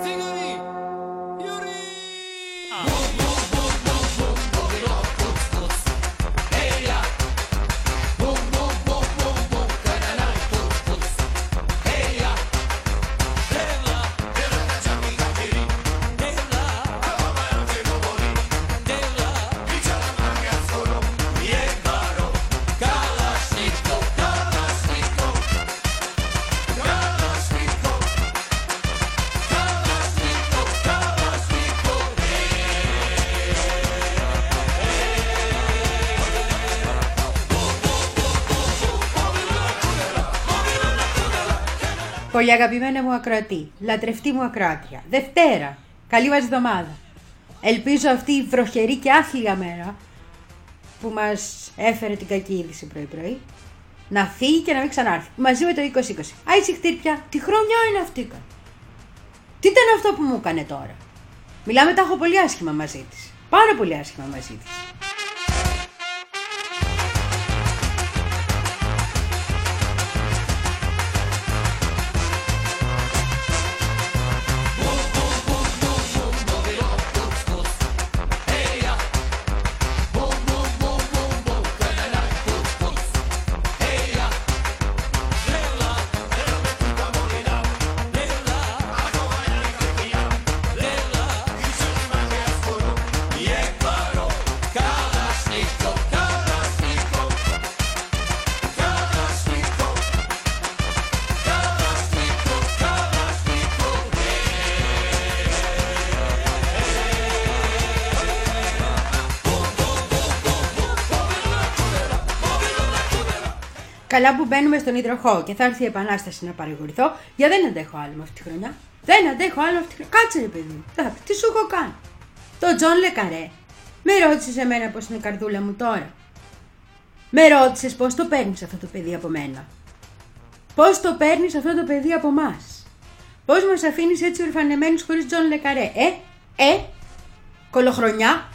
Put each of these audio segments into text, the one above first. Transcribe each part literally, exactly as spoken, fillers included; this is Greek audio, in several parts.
Πολύ αγαπημένα μου ακροατή, λατρευτή μου ακροάτρια, Δευτέρα, καλή μας εβδομάδα. Ελπίζω αυτή η βροχερή και άθλια μέρα που μας έφερε την κακή είδηση πρωί-πρωί να φύγει και να μην ξανάρθει. Μαζί με το είκοσι είκοσι. Άιτσι χτύρπια, τι χρονιά είναι αυτή. Τι ήταν αυτό που μου έκανε τώρα. Μιλάμε, τα έχω πολύ άσχημα μαζί της. Πάρα πολύ άσχημα μαζί της. Καλά που μπαίνουμε στον υδροχό και θα έρθει η επανάσταση να παρηγορηθώ, για δεν αντέχω άλλο με αυτή τη χρονιά. Δεν αντέχω άλλο αυτή τη χρονιά. Κάτσε ρε παιδί μου. Τι σου έχω κάνει. Το Τζον Λεκαρέ. Με ρώτησες εμένα πώς είναι η καρδούλα μου τώρα. Με ρώτησες πώς το παίρνεις αυτό το παιδί από μένα. Πώς το παίρνεις αυτό το παιδί από μας. Πώς μας αφήνεις έτσι ορφανεμένους χωρίς Τζον Λεκαρέ. Ε, ε, κολοχρονιά.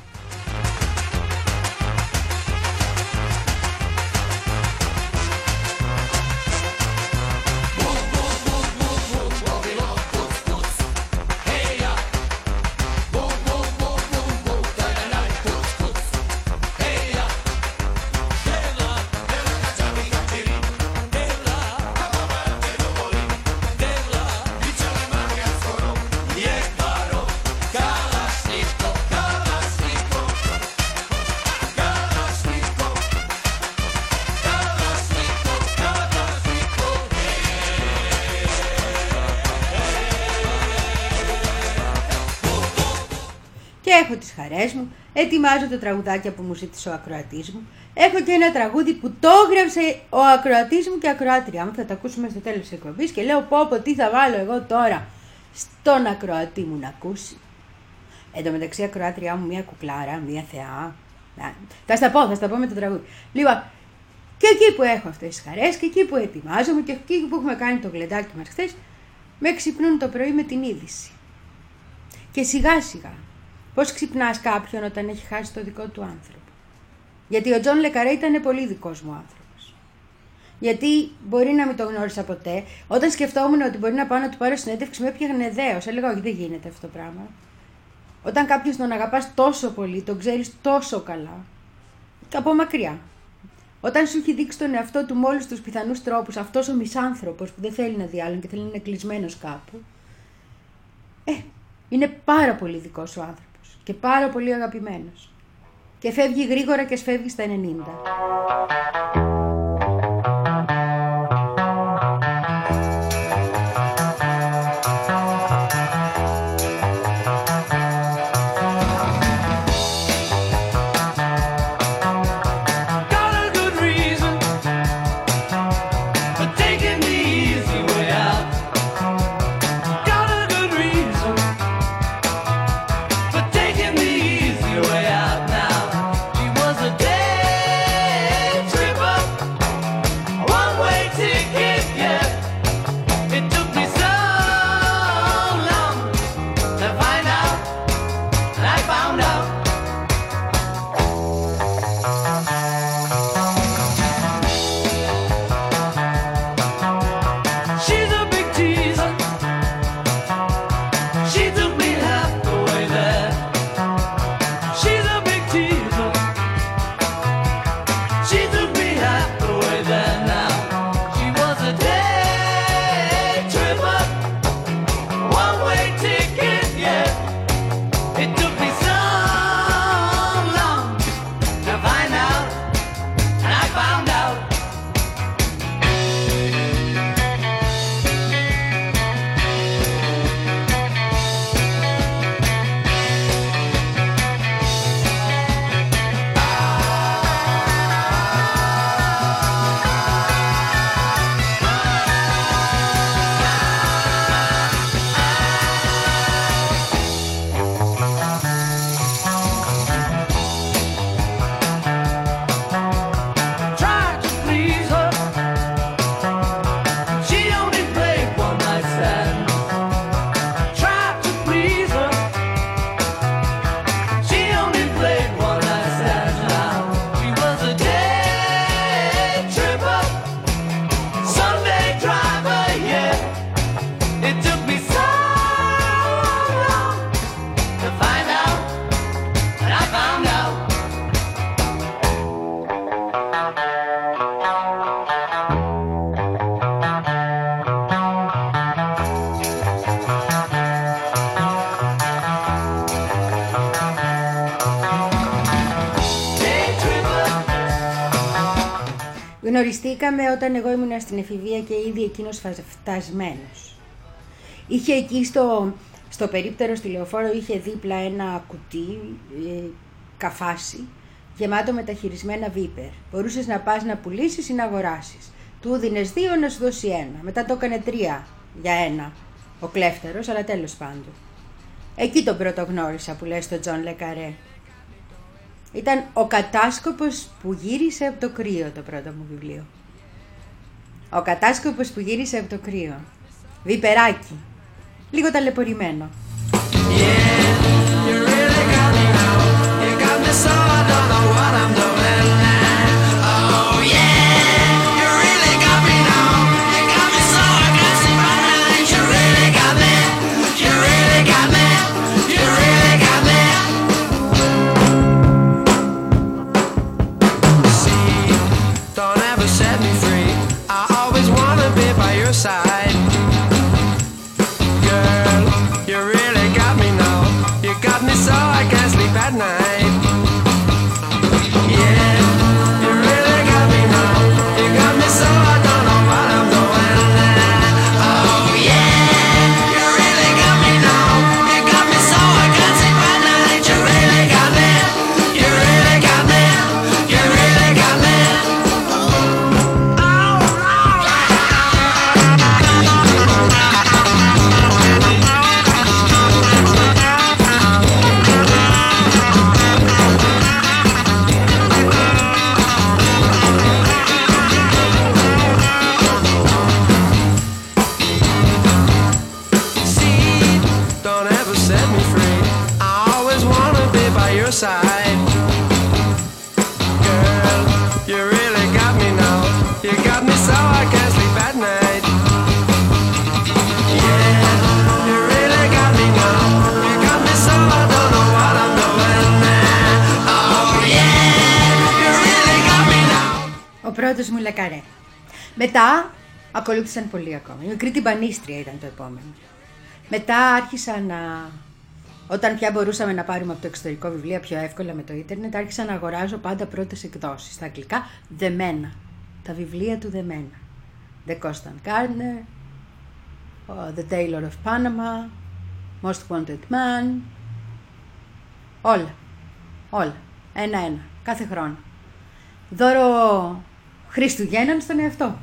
Έχω τις χαρές μου, ετοιμάζω τα τραγουδάκια που μου ζήτησε ο ακροατής μου. Έχω και ένα τραγούδι που το έγραψε ο ακροατής μου και ακροάτρια μου. Θα το ακούσουμε στο τέλος της εκπομπής και λέω πω πω τι θα βάλω εγώ τώρα στον ακροατή μου να ακούσει. Εν τω μεταξύ ακροάτριά μου μια κουκλάρα, μια θεά. Θα στα πω, θα στα πω με το τραγούδι. Λοιπόν, και εκεί που έχω αυτές τις χαρές και εκεί που ετοιμάζομαι και εκεί που έχουμε κάνει το γλεντάκι μας χθες, με ξυπνούν το πρωί με την είδηση. Και σιγά σιγά. Πώς ξυπνάς κάποιον όταν έχει χάσει το δικό του άνθρωπο. Γιατί ο Τζον Λεκαρέ ήταν πολύ δικός μου άνθρωπος. Γιατί μπορεί να μην το γνώρισα ποτέ. Όταν σκεφτόμουν ότι μπορεί να πάω να του πάρω συνέντευξη, με έπιαγνε δέος. Έλεγα, όχι, δεν γίνεται αυτό το πράγμα. Όταν κάποιον τον αγαπάς τόσο πολύ, τον ξέρεις τόσο καλά, και από μακριά. Όταν σου έχει δείξει τον εαυτό του με όλους τους πιθανούς τρόπους, αυτός ο μισάνθρωπος που δεν θέλει να δει άλλον και θέλει να είναι κλεισμένος κάπου, ε, είναι πάρα πολύ δικός ο άνθρωπος. Και πάρα πολύ αγαπημένος. Και φεύγει γρήγορα και σφεύγει στα ενενήντα. Trip Γνωριστήκαμε όταν εγώ ήμουν στην εφηβεία και ήδη εκείνος φτασμένος. Είχε εκεί στο, στο περίπτερο στη Λεωφόρο, είχε δίπλα ένα κουτί, ε, καφάσι, γεμάτο με τα χειρισμένα βίπερ. Μπορούσες να πας να πουλήσεις ή να αγοράσεις. Του δίνες δύο να σου δώσει ένα. Μετά το έκανε τρία για ένα. Ο κλέφτερος, αλλά τέλος πάντων. Εκεί τον πρώτο γνώρισα που λέει στον Τζον Λεκαρέ. Ήταν ο κατάσκοπος που γύρισε από το κρύο, το πρώτο μου βιβλίο. Ο κατάσκοπος που γύρισε από το κρύο. Βιπεράκι. Λίγο ταλαιπωρημένο. Πρώτος μου Λεκαρέ. Μετά ακολούθησαν πολλοί ακόμα. Η μικρή τυμπανίστρια ήταν το επόμενο. Μετά άρχισα να... Όταν πια μπορούσαμε να πάρουμε από το εξωτερικό βιβλία πιο εύκολα με το ίντερνετ, άρχισα να αγοράζω πάντα πρώτες εκδόσεις. Στα αγγλικά, δεμένα. Τα βιβλία του δεμένα. The Constant Gardener, The Tailor of Panama, Most Wanted Man. Όλα. Όλα. Ένα-ένα. Κάθε χρόνο. Δώρο Χριστουγέννων στον εαυτό.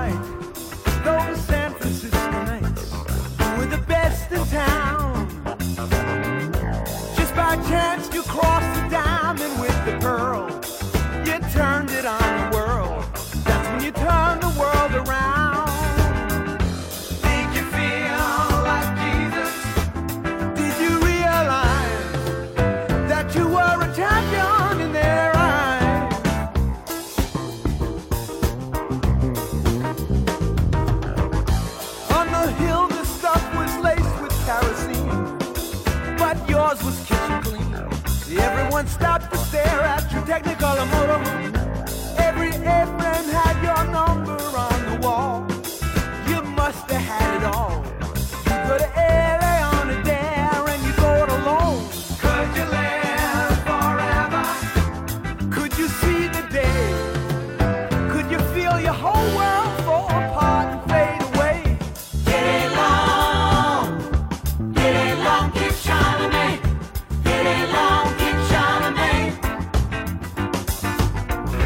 Everyone stopped to stare at your Technicolor motorhome. Every airframe had your number on the wall. You must have had it all. You go to L A on a dare and you go it alone. Could you live forever? Could you see the day? Could you feel your whole world fall apart and fade away? Get along, get along, keep shining me. Get along, keep shining me.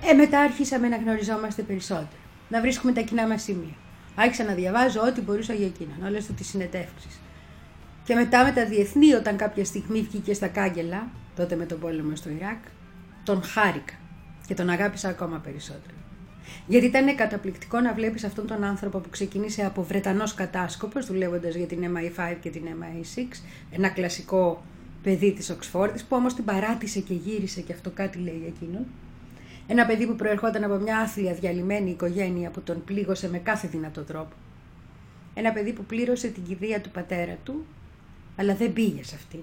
Ε, μετά άρχισαμε να γνωριζόμαστε περισσότερο. Να βρίσκουμε τα κοινά μας σημεία. Άρχισα να διαβάζω ό,τι μπορούσα για εκείνον, όλες του τις συνεντεύξεις. Και μετά με τα διεθνή, όταν κάποια στιγμή βγήκε στα κάγκελα, τότε με τον πόλεμο στο Ιράκ, τον χάρηκα και τον αγάπησα ακόμα περισσότερο. Γιατί ήταν καταπληκτικό να βλέπεις αυτόν τον άνθρωπο που ξεκίνησε από Βρετανός κατάσκοπος, δουλεύοντας για την εμ άι φάιβ και την εμ άι σιξ, ένα κλασικό παιδί της Οξφόρδης, που όμως την παράτησε και γύρισε, και αυτό κάτι λέει εκείνον. Ένα παιδί που προερχόταν από μια άθλια διαλυμένη οικογένεια που τον πλήγωσε με κάθε δυνατό τρόπο. Ένα παιδί που πλήρωσε την κηδεία του πατέρα του, αλλά δεν πήγε σε αυτή.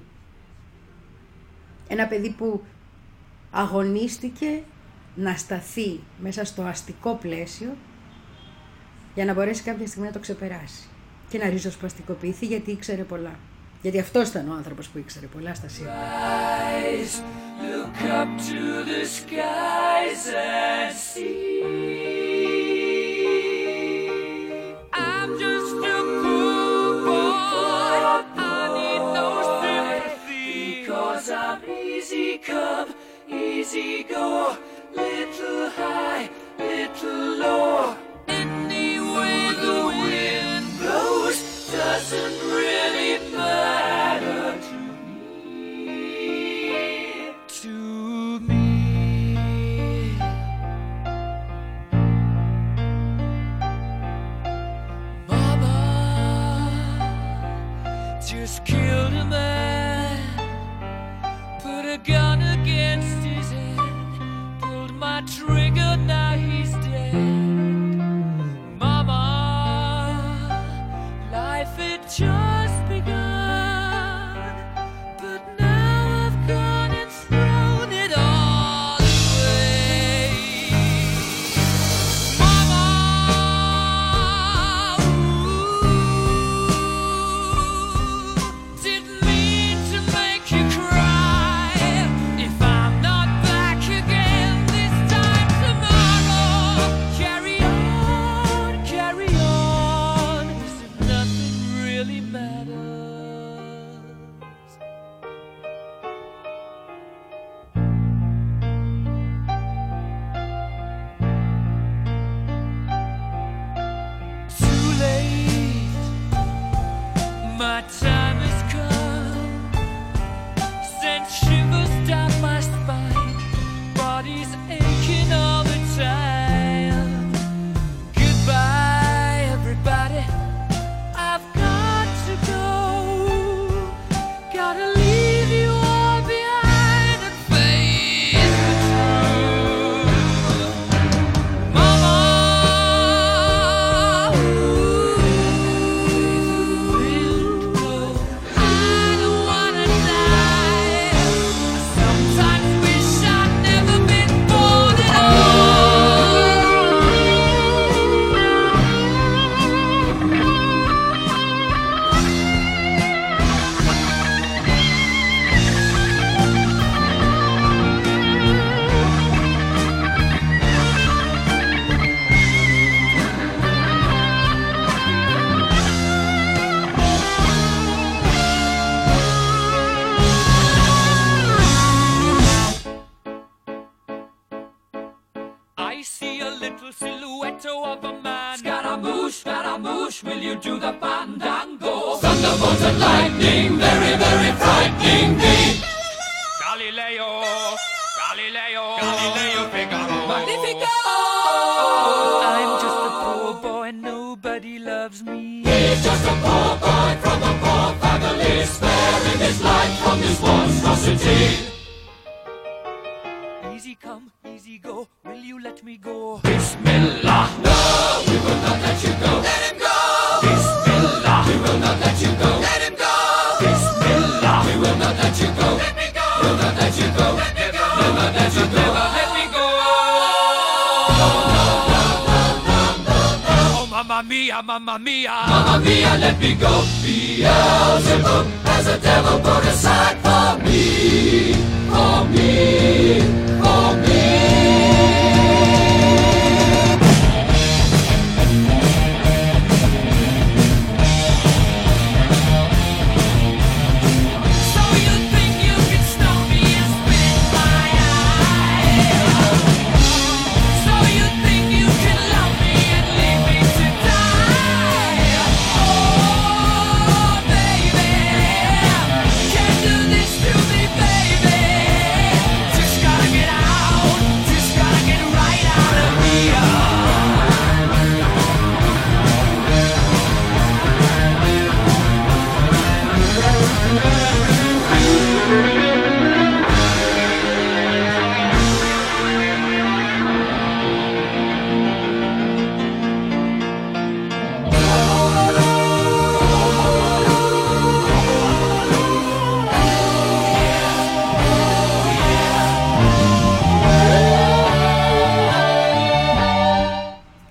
Ένα παιδί που αγωνίστηκε να σταθεί μέσα στο αστικό πλαίσιο για να μπορέσει κάποια στιγμή να το ξεπεράσει και να ριζοσπαστικοποιηθεί, γιατί ήξερε πολλά. Γιατί αυτός ήταν ο άνθρωπος που ήξερε πολλά στα σίγουρα. Look up to the skies and see. I'm just a poor boy. I need no sympathy. Because I'm easy come, easy go. Little high, little low. Any way the wind blows doesn't really matter to me. To me. Mama just killed a man, put a gun against his head, pulled my trigger, now he's dead. Mama, life had just begun, but now I've gone and thrown it all away. Mama, ooh, didn't mean to make you cry. If I'm not back again this time tomorrow, carry on, carry on, as if nothing really matters. Too late, my time has come. Sent shivers down my spine, body's aching all the time. Goodbye, everybody, I've got to go. Gotta leave you all behind and face the truth. Mama, ooh, I don't wanna die. I sometimes wish I'd never been born at all. I see a little silhouette of a man. Scaramouche, Scaramouche, will you do the fandango? Thunderbolt and lightning, very, very frightening me. Galileo, Galileo, Galileo Figaro. Magnifico! I'm just a poor boy, nobody loves me. He's just a poor boy from a poor family, sparing his life from this monstrosity. Easy come, easy go, will you let me go? Bismillah, no, we will not let you go. Let him go! Bismillah, we will not let you go. Let him go! Bismillah, we will not let you go. Let me go! We'll not let you go. Let me go! We'll not let you go. Let me go! No, no, no, no, no, no, no. Oh, mamma mia, mamma mia. Mamma mia, let me go. Beelzebub has a devil put aside for me. For me. For me. So you think you can stop me and spit my eye?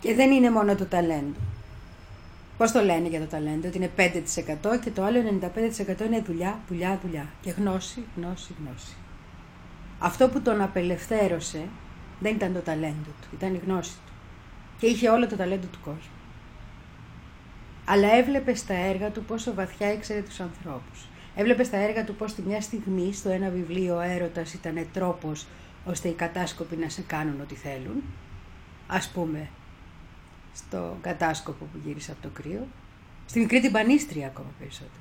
Και δεν είναι μόνο το ταλέντο. Πώς το λένε για το ταλέντο, ότι είναι πέντε τοις εκατό και το άλλο ενενήντα πέντε τοις εκατό είναι δουλειά, δουλειά, δουλειά. Και γνώση, γνώση, γνώση. Αυτό που τον απελευθέρωσε δεν ήταν το ταλέντο του, ήταν η γνώση του. Και είχε όλο το ταλέντο του κόσμου. Αλλά έβλεπε στα έργα του πόσο βαθιά ήξερε τους ανθρώπους. Έβλεπε στα έργα του πως τη μια στιγμή στο ένα βιβλίο ο έρωτας ήταν τρόπος ώστε οι κατάσκοποι να σε κάνουν ό,τι θέλουν. Ας πούμε, στο κατάσκοπο που γύρισε από το κρύο, στη μικρή την Πανίστρια ακόμα περισσότερο.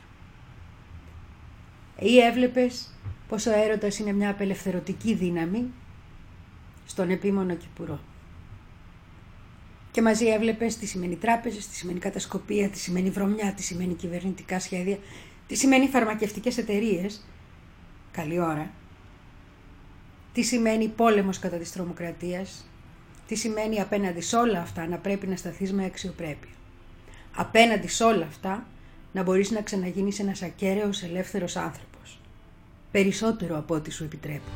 Ή έβλεπες πως ο έρωτας είναι μια απελευθερωτική δύναμη στον επίμονο Κυπουρό. Και μαζί έβλεπες τι σημαίνει τράπεζες, τι σημαίνει κατασκοπία, τι σημαίνει βρωμιά, τι σημαίνει κυβερνητικά σχέδια, τι σημαίνει φαρμακευτικές εταιρείες, καλή ώρα, τι σημαίνει πόλεμος κατά της τρομοκρατίας, τι σημαίνει απέναντι σε όλα αυτά να πρέπει να σταθείς με αξιοπρέπεια. Απέναντι σε όλα αυτά να μπορείς να ξαναγίνεις ένας ακέραιος ελεύθερος άνθρωπος. Περισσότερο από ό,τι σου επιτρέπω.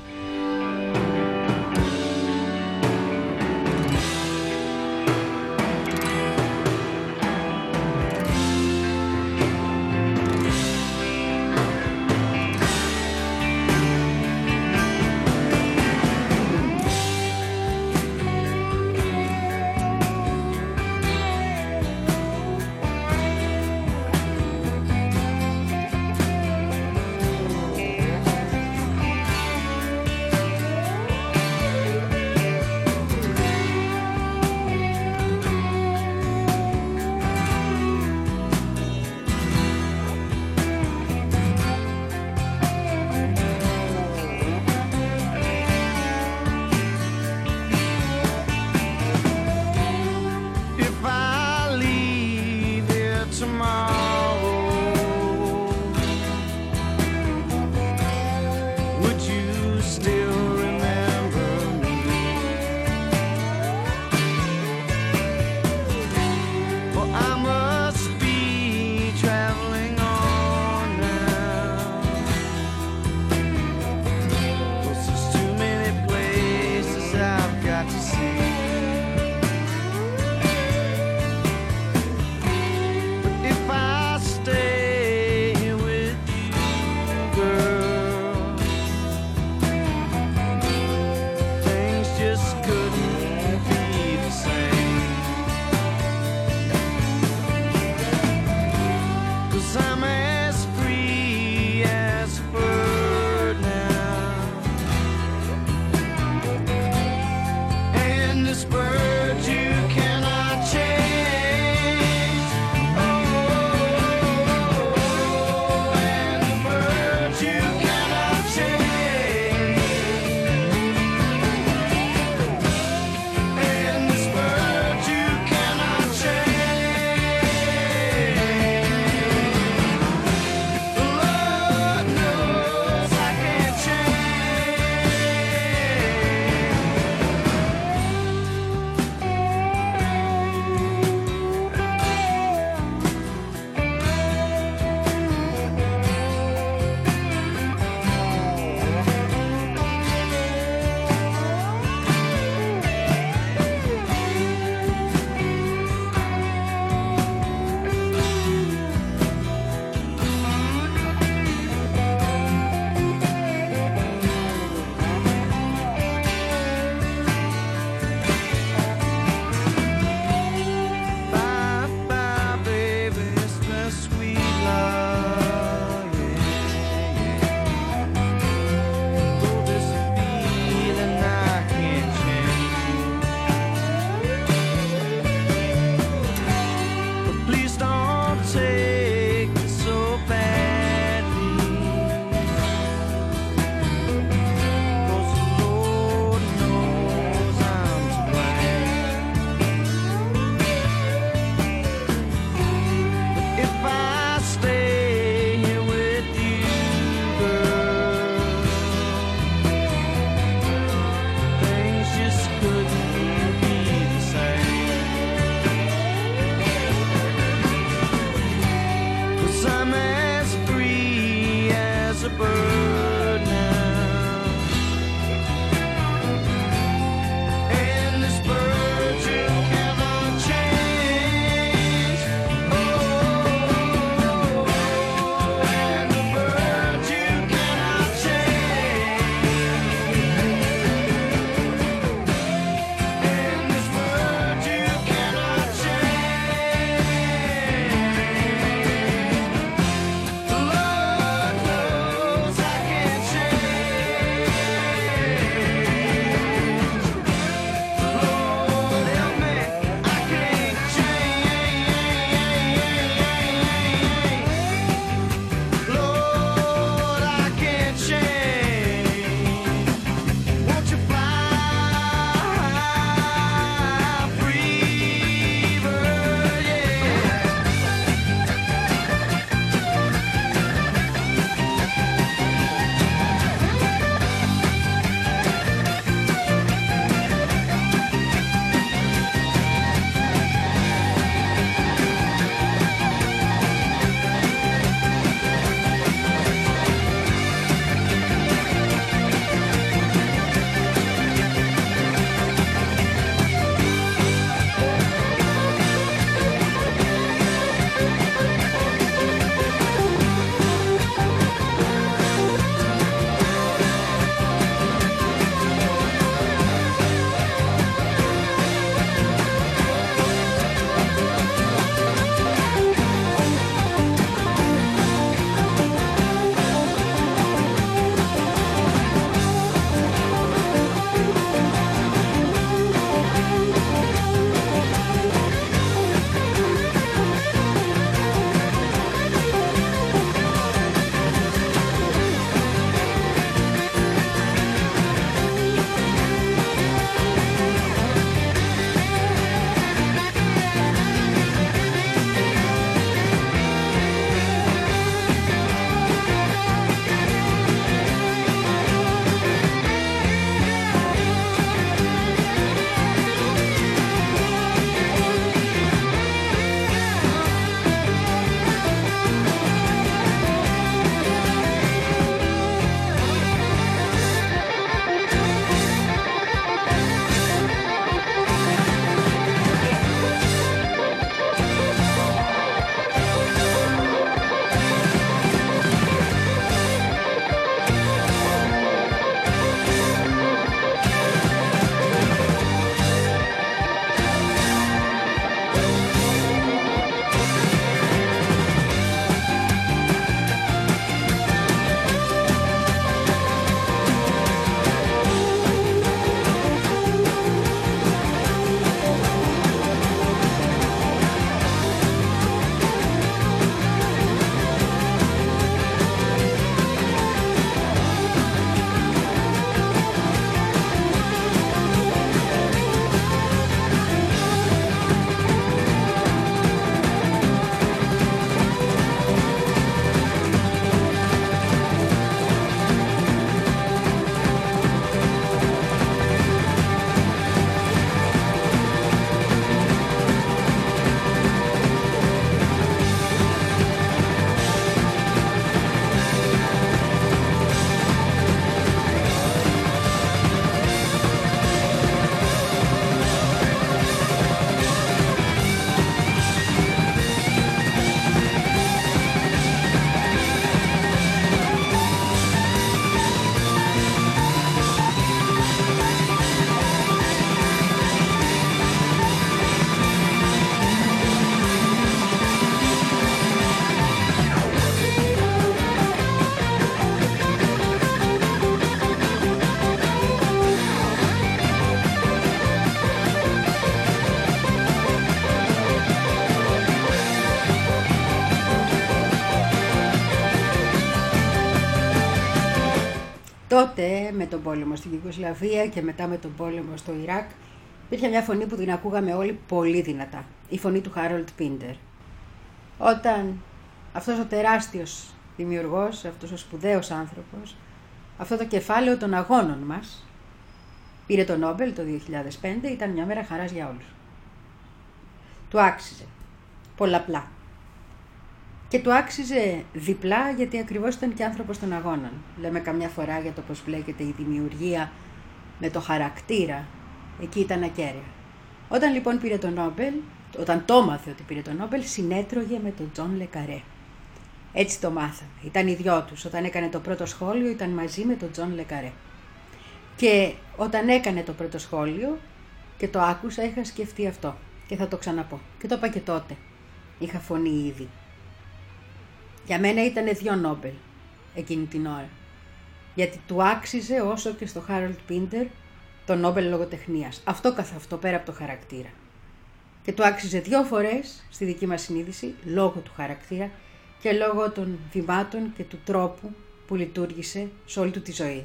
τότε με τον πόλεμο στην Ιουγκοσλαβία και μετά με τον πόλεμο στο Ιράκ υπήρχε μια φωνή που την ακούγαμε όλοι πολύ δυνατά. Η φωνή του Χάρολντ Πίντερ. Όταν αυτός ο τεράστιος δημιουργός, αυτός ο σπουδαίος άνθρωπος, αυτό το κεφάλαιο των αγώνων μας, πήρε το Νόμπελ το δύο χιλιάδες πέντε, ήταν μια μέρα χαράς για όλους. Του άξιζε. Πολλαπλά. Και του άξιζε διπλά γιατί ακριβώς ήταν και άνθρωπος των αγώνων. Λέμε καμιά φορά για το πώς μπλέκεται η δημιουργία με το χαρακτήρα. Εκεί ήταν ακέραια. Όταν λοιπόν πήρε το Νόμπελ, όταν το μάθε ότι πήρε το Νόμπελ, συνέτρωγε με τον Τζον Λεκαρέ. Έτσι το μάθαμε. Ήταν οι δυο τους. Όταν έκανε το πρώτο σχόλιο ήταν μαζί με τον Τζον Λεκαρέ. Και όταν έκανε το πρώτο σχόλιο και το άκουσα, είχα σκεφτεί αυτό. Και θα το ξαναπώ. Και το είπα και τότε. Είχα φωνή ήδη. Για μένα ήταν δύο Νόμπελ εκείνη την ώρα. Γιατί του άξιζε όσο και στο Χάρολντ Πίντερ το Νόμπελ λογοτεχνίας. Αυτό καθ' αυτό πέρα από το χαρακτήρα. Και του άξιζε δύο φορές στη δική μας συνείδηση λόγω του χαρακτήρα και λόγω των βημάτων και του τρόπου που λειτουργήσε σε όλη του τη ζωή.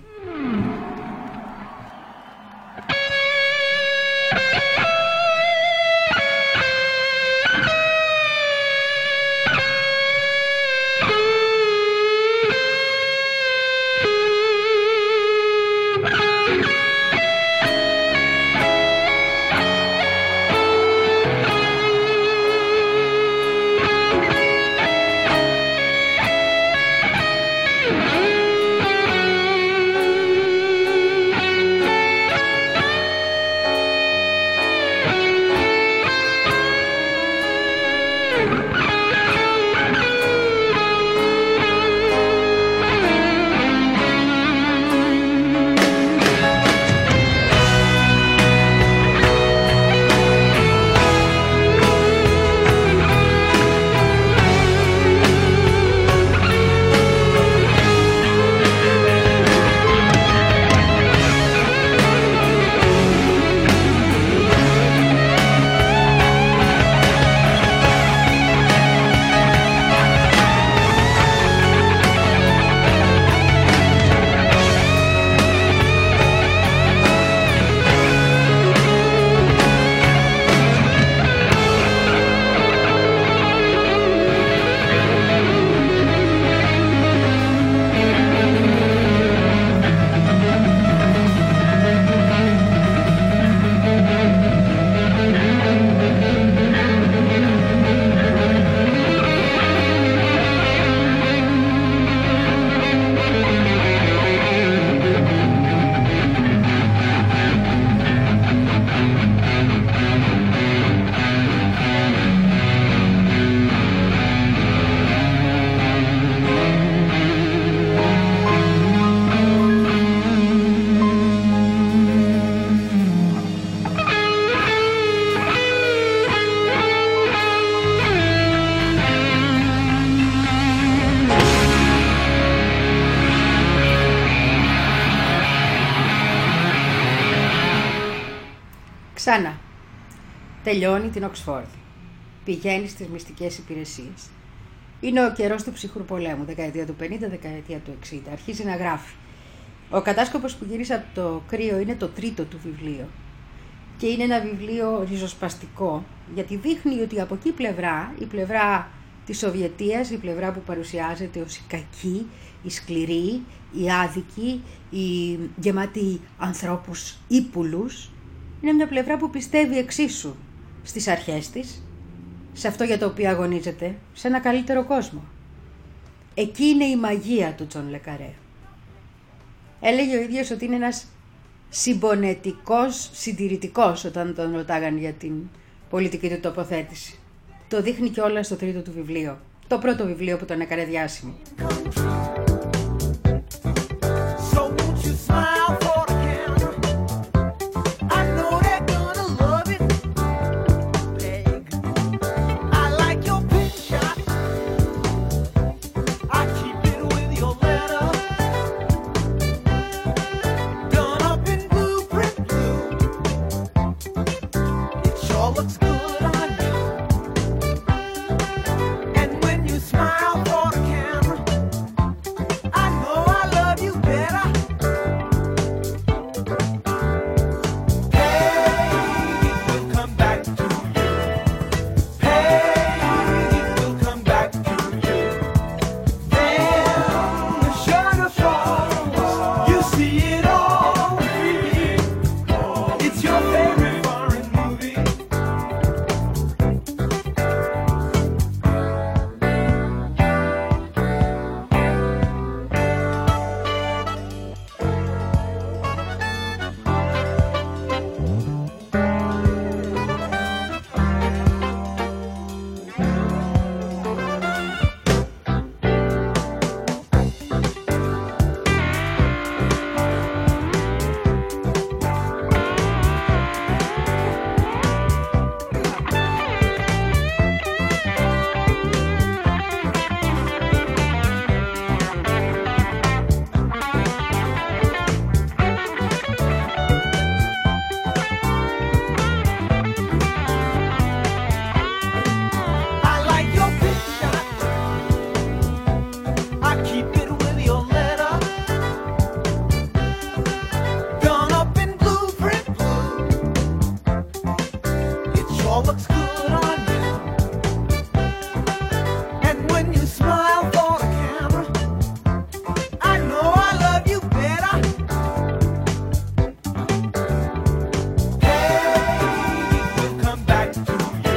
Ξανά. Τελειώνει την Οξφόρδη. Πηγαίνει στις μυστικές υπηρεσίες. Είναι ο καιρός του ψυχρού πολέμου, δεκαετία του πενήντα, δεκαετία του εξήντα. Αρχίζει να γράφει. Ο κατάσκοπος που γύρισε από το κρύο είναι το τρίτο του βιβλίο. Και είναι ένα βιβλίο ριζοσπαστικό, γιατί δείχνει ότι από εκεί πλευρά, η πλευρά της Σοβιετίας, η πλευρά που παρουσιάζεται ως η κακή, η σκληρή, η άδικη, η γεμάτη ανθρώπους ύπουλους, είναι μια πλευρά που πιστεύει εξίσου στις αρχές της, σε αυτό για το οποίο αγωνίζεται, σε ένα καλύτερο κόσμο. Εκεί είναι η μαγεία του Τζον Λεκαρέ. Έλεγε ο ίδιος ότι είναι ένας συμπονετικός συντηρητικός όταν τον ρωτάγαν για την πολιτική του τοποθέτηση. Το δείχνει και όλα στο τρίτο του βιβλίο. Το πρώτο βιβλίο που τον έκανε διάσημο. Smile for the camera. I know I love you better. looks good on you. And when you smile for the camera, I know I love you better. Hey, it will come back to you.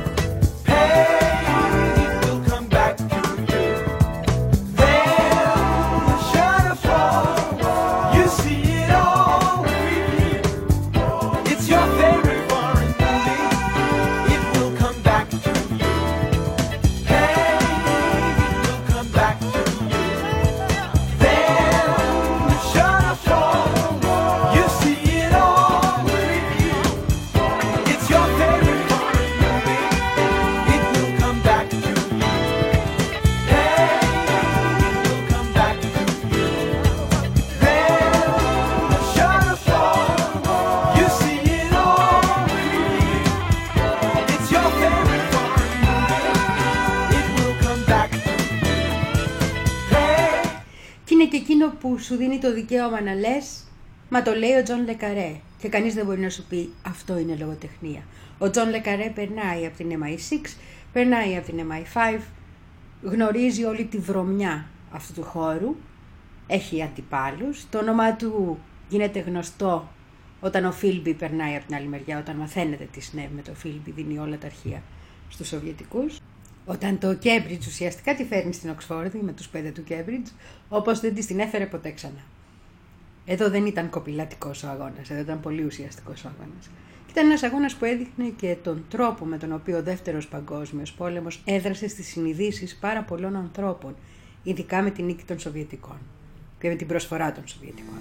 Hey, it will come back to you. Then the shadow falls. You see it all with you. It's your favorite foreign movie. It will come back to you. Hey, it will come back to you. Then the shadow falls. You see it all with you. It's your favorite foreign movie. It will come back to you. Hey, it will come back to you. Then the shadow falls. You see it all with you. It's your favorite foreign movie. It will come back to you. Hey. Και είναι και εκείνο που σου δίνει το δικαίωμα να λες, μα το λέει ο Τζον Λεκαρέ. Και κανείς δεν μπορεί να σου πει αυτό είναι λογοτεχνία. Ο Τζον Λεκαρέ περνάει από την εμ άι έξι, περνάει από την εμ άι πέντε, γνωρίζει όλη τη βρωμιά αυτού του χώρου, έχει αντιπάλους, το όνομά του γίνεται γνωστό όταν ο Φίλμπι περνάει από την άλλη μεριά, όταν μαθαίνετε τι συνέβη με το Φίλμπι, δίνει όλα τα αρχεία στους Σοβιετικούς. Όταν το Κέμπριτζ ουσιαστικά τη φέρνει στην Οξφόρδη με τους πέντε του Κέμπριτζ, όπως δεν της την έφερε ποτέ ξανά. Εδώ δεν ήταν κοπηλατικός ο αγώνας, εδώ ήταν πολύ ουσιαστικός ο αγώνας. Και ήταν ένας αγώνας που έδειχνε και τον τρόπο με τον οποίο ο Δεύτερος Παγκόσμιος Πόλεμος έδρασε στις συνειδήσεις πάρα πολλών ανθρώπων, ειδικά με την νίκη των Σοβιετικών και με την προσφορά των Σοβιετικών.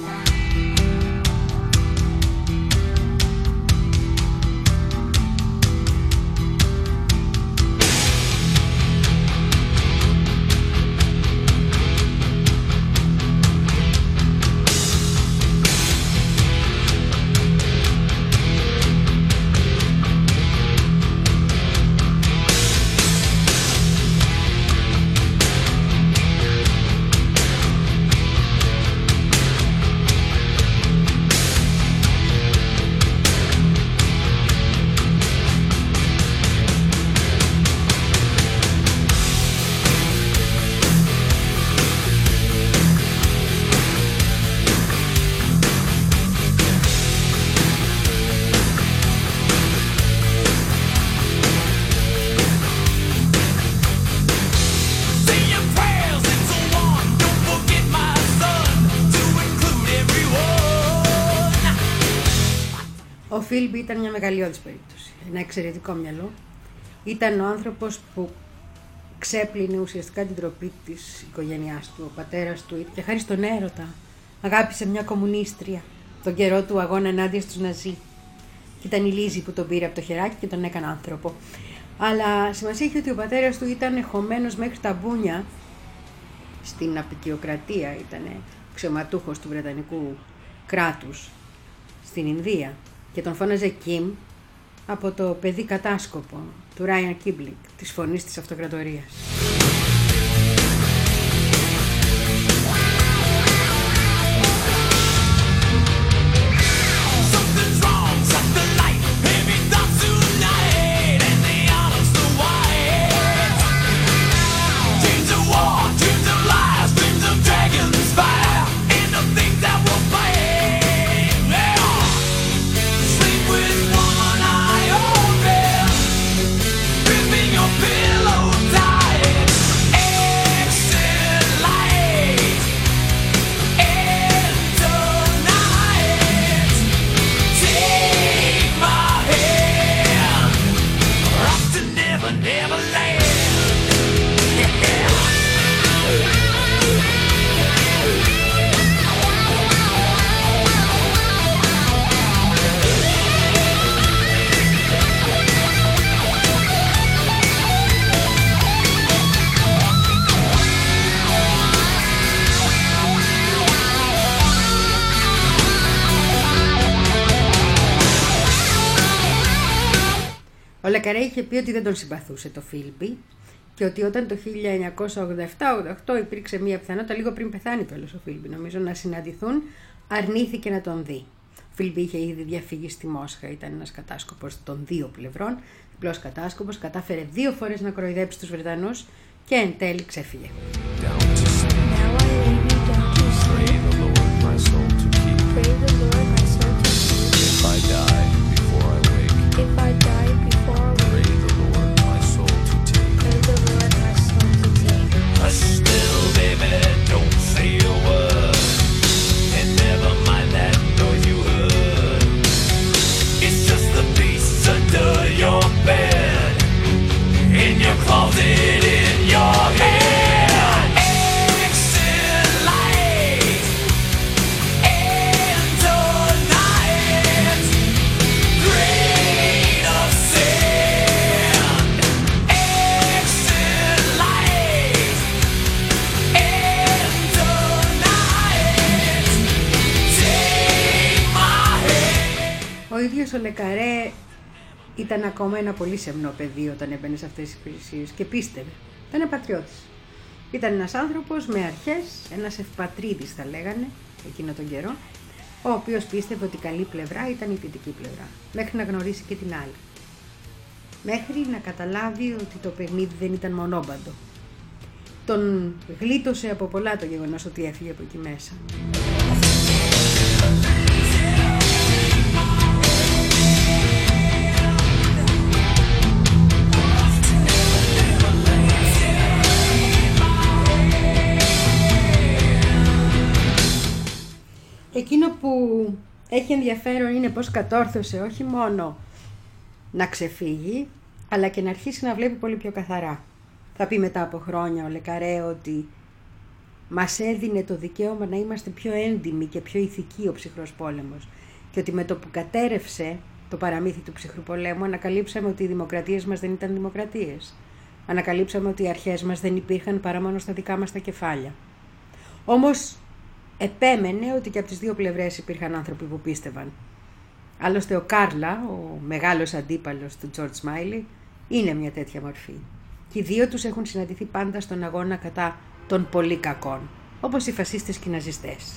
Ο Φίλμπι ήταν μια μεγαλειώδης περίπτωση, ένα εξαιρετικό μυαλό. Ήταν ο άνθρωπος που ξέπλυνε ουσιαστικά την τροπή της οικογένειάς του. Ο πατέρας του, και χάρη στον έρωτα, αγάπησε μια κομμουνίστρια τον καιρό του αγώνα ενάντια στους Ναζί. Και ήταν η Λίζη που τον πήρε από το χεράκι και τον έκανε άνθρωπο. Αλλά σημασία έχει ότι ο πατέρας του ήταν χωμένος μέχρι τα μπούνια στην απικιοκρατία, ήταν αξιωματούχος του Βρετανικού κράτους στην Ινδία και τον φώναζε Κιμ από το παιδί κατάσκοπο του Ράιαν Κίμπλικ, της φωνής της αυτοκρατορίας. Ο Λεκαρέ είχε πει ότι δεν τον συμπαθούσε το Φίλμπι και ότι όταν το χίλια εννιακόσια ογδόντα επτά ογδόντα οκτώ υπήρξε μια πιθανότητα, λίγο πριν πεθάνει κιόλας ο Φίλμπι, νομίζω, να συναντηθούν, αρνήθηκε να τον δει. Φίλιππ είχε ήδη διαφύγει στη Μόσχα, ήταν ένας κατάσκοπος των δύο πλευρών, διπλός κατάσκοπος, κατάφερε δύο φορές να κοροϊδέψει τους Βρετανούς και εν τέλει ξέφυγε. Ο ίδιος ο Le Carré ήταν ακόμα ένα πολύ σεμνό παιδί όταν έμπαινε σε αυτές τις υπηρεσίες και πίστευε. Ήταν πατριώτης. Ήταν ένας άνθρωπος με αρχές, ένας ευπατρίδης θα λέγανε εκείνο τον καιρό, ο οποίος πίστευε ότι η καλή πλευρά ήταν η θετική πλευρά, μέχρι να γνωρίσει και την άλλη. Μέχρι να καταλάβει ότι το παιχνίδι δεν ήταν μονόμπαντο. Τον γλίτωσε από πολλά το γεγονός ότι έφυγε από εκεί μέσα. Εκείνο που έχει ενδιαφέρον είναι πως κατόρθωσε όχι μόνο να ξεφύγει, αλλά και να αρχίσει να βλέπει πολύ πιο καθαρά. Θα πει μετά από χρόνια ο Le Carré ότι μας έδινε το δικαίωμα να είμαστε πιο έντιμοι και πιο ηθικοί ο ψυχρός πόλεμος και ότι με το που κατέρευσε το παραμύθι του ψυχρού πολέμου ανακαλύψαμε ότι οι δημοκρατίες μας δεν ήταν δημοκρατίες. Ανακαλύψαμε ότι οι αρχές μας δεν υπήρχαν παρά μόνο στα δικά μας τα κεφάλια. Όμως επέμενε ότι και από τις δύο πλευρές υπήρχαν άνθρωποι που πίστευαν. Άλλωστε ο Κάρλα, ο μεγάλος αντίπαλος του George Smiley, είναι μια τέτοια μορφή. Και οι δύο τους έχουν συναντηθεί πάντα στον αγώνα κατά των πολύ κακών, όπως οι φασίστες και οι ναζιστές.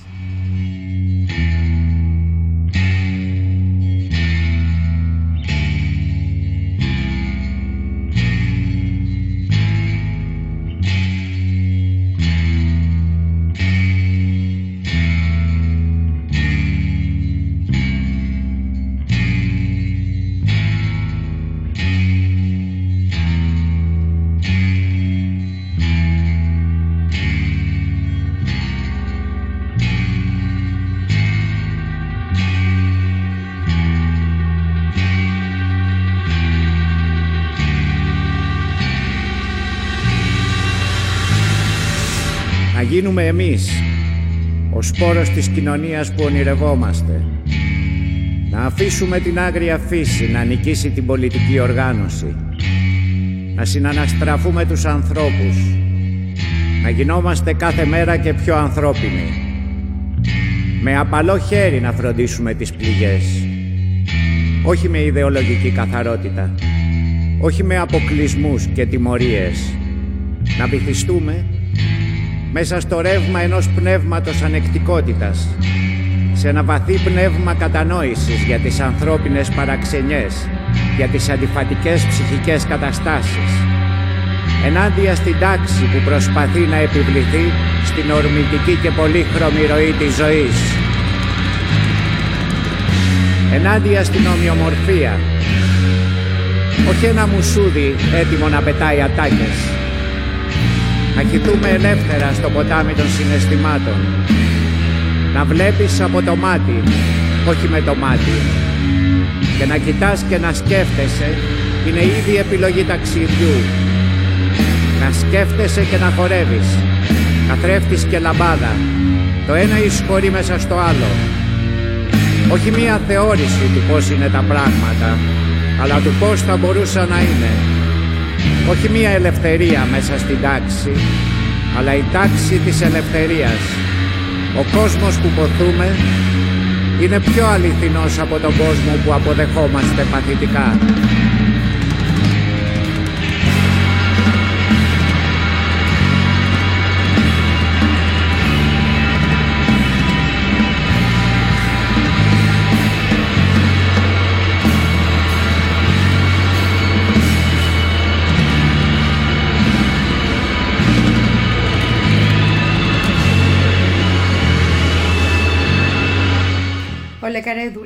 Να γίνουμε εμείς ο σπόρος της κοινωνίας που ονειρευόμαστε. Να αφήσουμε την άγρια φύση να νικήσει την πολιτική οργάνωση. Να συναναστραφούμε τους ανθρώπους. Να γινόμαστε κάθε μέρα και πιο ανθρώπινοι. Με απαλό χέρι να φροντίσουμε τις πληγές. Όχι με ιδεολογική καθαρότητα. Όχι με αποκλεισμούς και τιμωρίες. Να βυθιστούμε μέσα στο ρεύμα ενός πνεύματος ανεκτικότητας, σε ένα βαθύ πνεύμα κατανόησης για τις ανθρώπινες παραξενιές, για τις αντιφατικές ψυχικές καταστάσεις, ενάντια στην τάξη που προσπαθεί να επιβληθεί στην ορμητική και πολύχρωμη ροή της ζωής, ενάντια στην ομοιομορφία, όχι ένα μουσούδι έτοιμο να πετάει ατάκες. Να χυθούμε ελεύθερα στο ποτάμι των συναισθημάτων. Να βλέπεις από το μάτι, όχι με το μάτι. Και να κοιτάς και να σκέφτεσαι είναι ήδη επιλογή ταξιδιού. Να σκέφτεσαι και να χορεύεις. Καθρέφτης και λαμπάδα. Το ένα εισχωρεί μέσα στο άλλο. Όχι μία θεώρηση του πώς είναι τα πράγματα, αλλά του πώς θα μπορούσαν να είναι. Όχι μία ελευθερία μέσα στην τάξη, αλλά η τάξη της ελευθερίας. Ο κόσμος που ποθούμε είναι πιο αληθινός από τον κόσμο που αποδεχόμαστε παθητικά.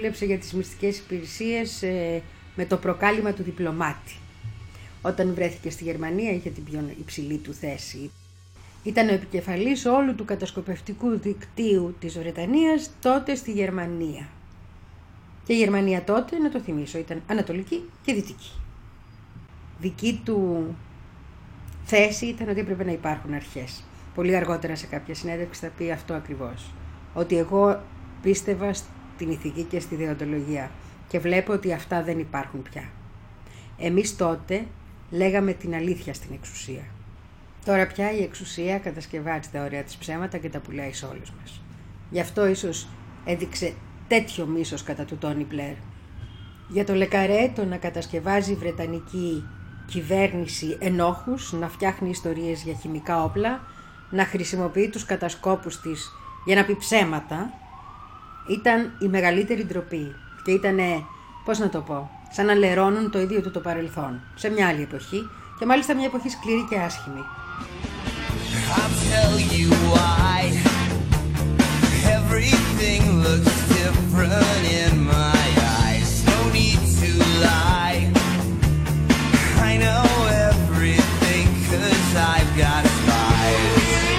δούλεψε για τις μυστικές υπηρεσίες ε, με το προκάλημα του διπλωμάτη. Όταν βρέθηκε στη Γερμανία είχε την πιο υψηλή του θέση. Ήταν ο επικεφαλής όλου του κατασκοπευτικού δικτύου της Βρετανίας τότε στη Γερμανία. Και η Γερμανία τότε, να το θυμίσω, ήταν ανατολική και δυτική. Δική του θέση ήταν ότι έπρεπε να υπάρχουν αρχές. Πολύ αργότερα σε κάποια συνέντευξη θα πει αυτό ακριβώς. Ότι εγώ πίστευα στην ηθική και στη δεοντολογία και βλέπω ότι αυτά δεν υπάρχουν πια. Εμείς τότε λέγαμε την αλήθεια στην εξουσία. Τώρα πια η εξουσία κατασκευάζει τα ωραία της ψέματα και τα πουλάει σε όλους μας. Γι' αυτό ίσως έδειξε τέτοιο μίσος κατά του Τόνι Μπλερ. Για το Λεκαρέ το να κατασκευάζει η Βρετανική κυβέρνηση ενόχους, να φτιάχνει ιστορίες για χημικά όπλα, να χρησιμοποιεί τους κατασκόπους της για να πει ψέματα, ήταν η μεγαλύτερη ντροπή. Και ήτανε, πώς να το πω, σαν να λερώνουν το ίδιο του το παρελθόν, σε μια άλλη εποχή, και μάλιστα μια εποχή σκληρή και άσχημη. I'll tell you why everything looks different in my eyes. No need to lie. I know everything 'cause I've got spies.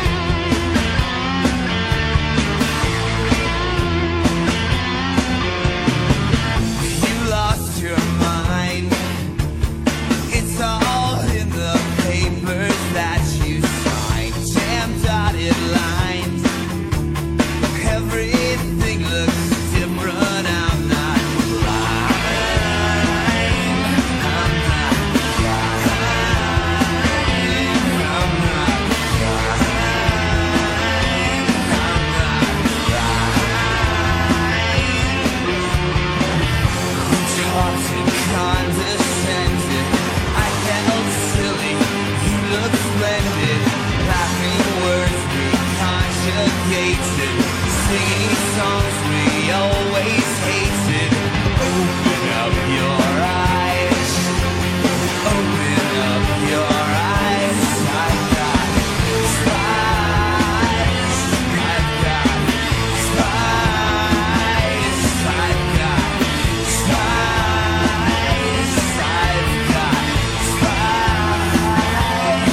You lost your mind. It's all in the papers that you signed. Damn dotted lines. Everything looks different. I'm not blind. I'm not blind. I'm not blind. I'm not blind. Who talks and condescended? I felt silly. You look splendid. Laughing words we conjugated. Singing songs we always hated. Open up your eyes. Open up your eyes. I've got spies. I've got spies. I've got spies. I've got spies.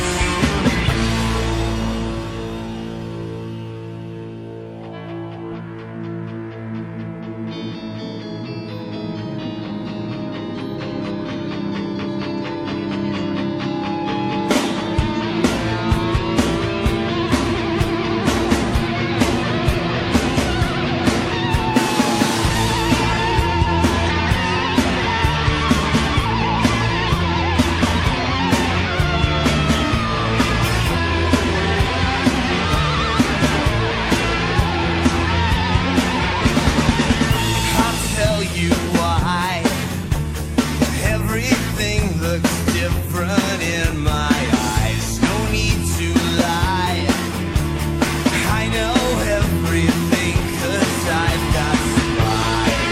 I'll tell you why everything looks different in my eyes. No need to lie. I know everything 'cause I've got spies.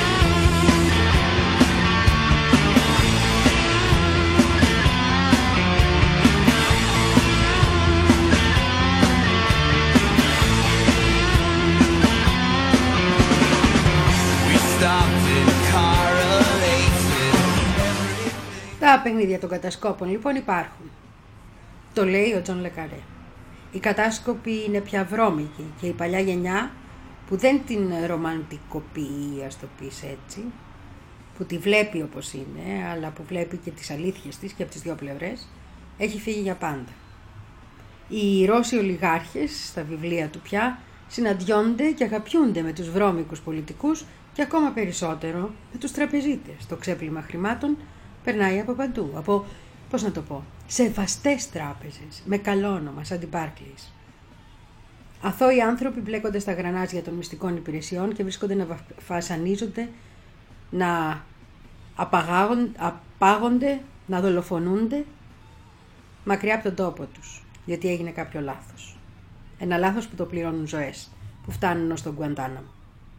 We stopped and correlated everything. Τα παιχνίδια των κατασκόπων λοιπόν υπάρχουν. Το λέει ο Τζον Λεκαρέ. Οι κατάσκοποι είναι πια βρώμικοι και η παλιά γενιά που δεν την ρομαντικοποιεί, ας το πεις έτσι, που τη βλέπει όπως είναι, αλλά που βλέπει και τις αλήθειες της και από τις δύο πλευρές, έχει φύγει για πάντα. Οι Ρώσοι ολιγάρχες, στα βιβλία του πια, συναντιόνται και αγαπιούνται με τους βρώμικους πολιτικούς και ακόμα περισσότερο με τους τραπεζίτες. Το ξέπλυμα χρημάτων περνάει από παντού, από, πώς να το πω, σεβαστές τράπεζες, με καλό όνομα, σαν την Barclays. Αθώοι άνθρωποι μπλέκονται στα γρανάζια των μυστικών υπηρεσιών και βρίσκονται να βασανίζονται, να απάγονται, να δολοφονούνται μακριά από τον τόπο τους, γιατί έγινε κάποιο λάθος. Ένα λάθος που το πληρώνουν ζωές, που φτάνουν ως τον Γκουαντάναμο.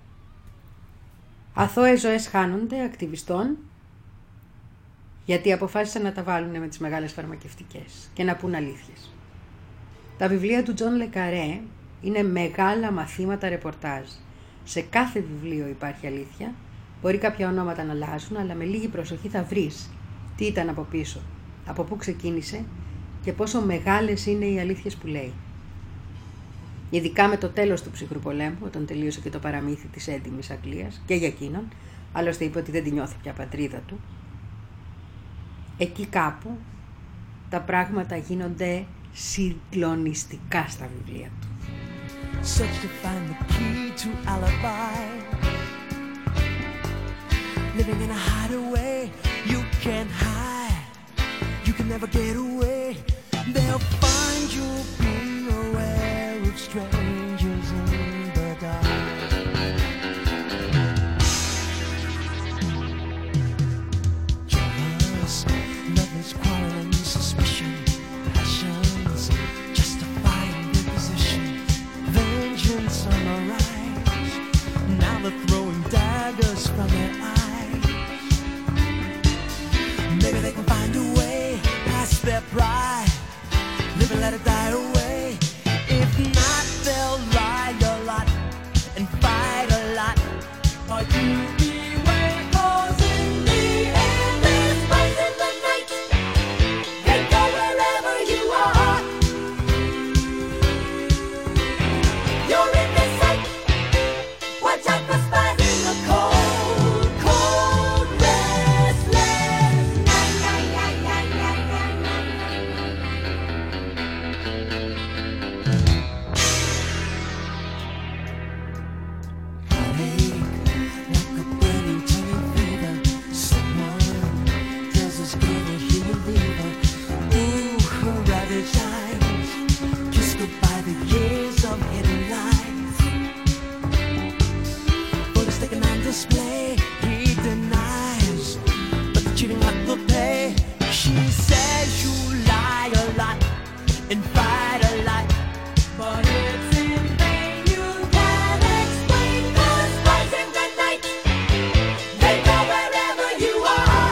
Αθώες ζωές χάνονται ακτιβιστών, γιατί αποφάσισαν να τα βάλουν με τις μεγάλες φαρμακευτικές και να πούν αλήθειες. Τα βιβλία του Τζον Λεκαρέ είναι μεγάλα μαθήματα ρεπορτάζ. Σε κάθε βιβλίο υπάρχει αλήθεια Μπορεί κάποια ονόματα να αλλάζουν, αλλά με λίγη προσοχή θα βρεις τι ήταν από πίσω, από πού ξεκίνησε και πόσο μεγάλες είναι οι αλήθειες που λέει. Ειδικά με το τέλος του ψυχρού πολέμου, όταν τελείωσε και το παραμύθι της έντιμης Αγγλίας, και για εκείνον, άλλωστε είπε ότι δεν τη νιώθει πια πατρίδα του, εκεί κάπου τα πράγματα γίνονται συγκλονιστικά στα βιβλία του. Search to find the key to alibi. Living in a hideaway, you can't hide. You can never get away. They'll find you being aware of strangers in the dark. Jealous, lovers quarreling, suspicion, passions, justifying their position. Vengeance on the rise. Now they're throwing daggers from their eyes. Maybe they can find a way past their pride. Live and let it die away. If not, they'll lie a lot and fight a lot. Or you beware, 'cause in the end there's fight in the night. They go wherever you are. You're in the sight. Watch out for spies in the cold, cold, restless night. Night, night, night, night, night, night, Heartache, like a burning tummy fever. Someone tells us get a human beaver. Ooh, her ravaged eyes kiss goodbye the years of hidden lies. For the sticking on display, he denies, but the cheating lot will pay. She says you lie a lot and fight a lot, but it's in vain. You can't explain, 'cause spies in the night, they go wherever you are.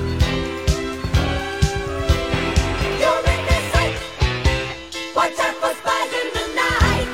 You're in their sight. Watch out for spies in the night.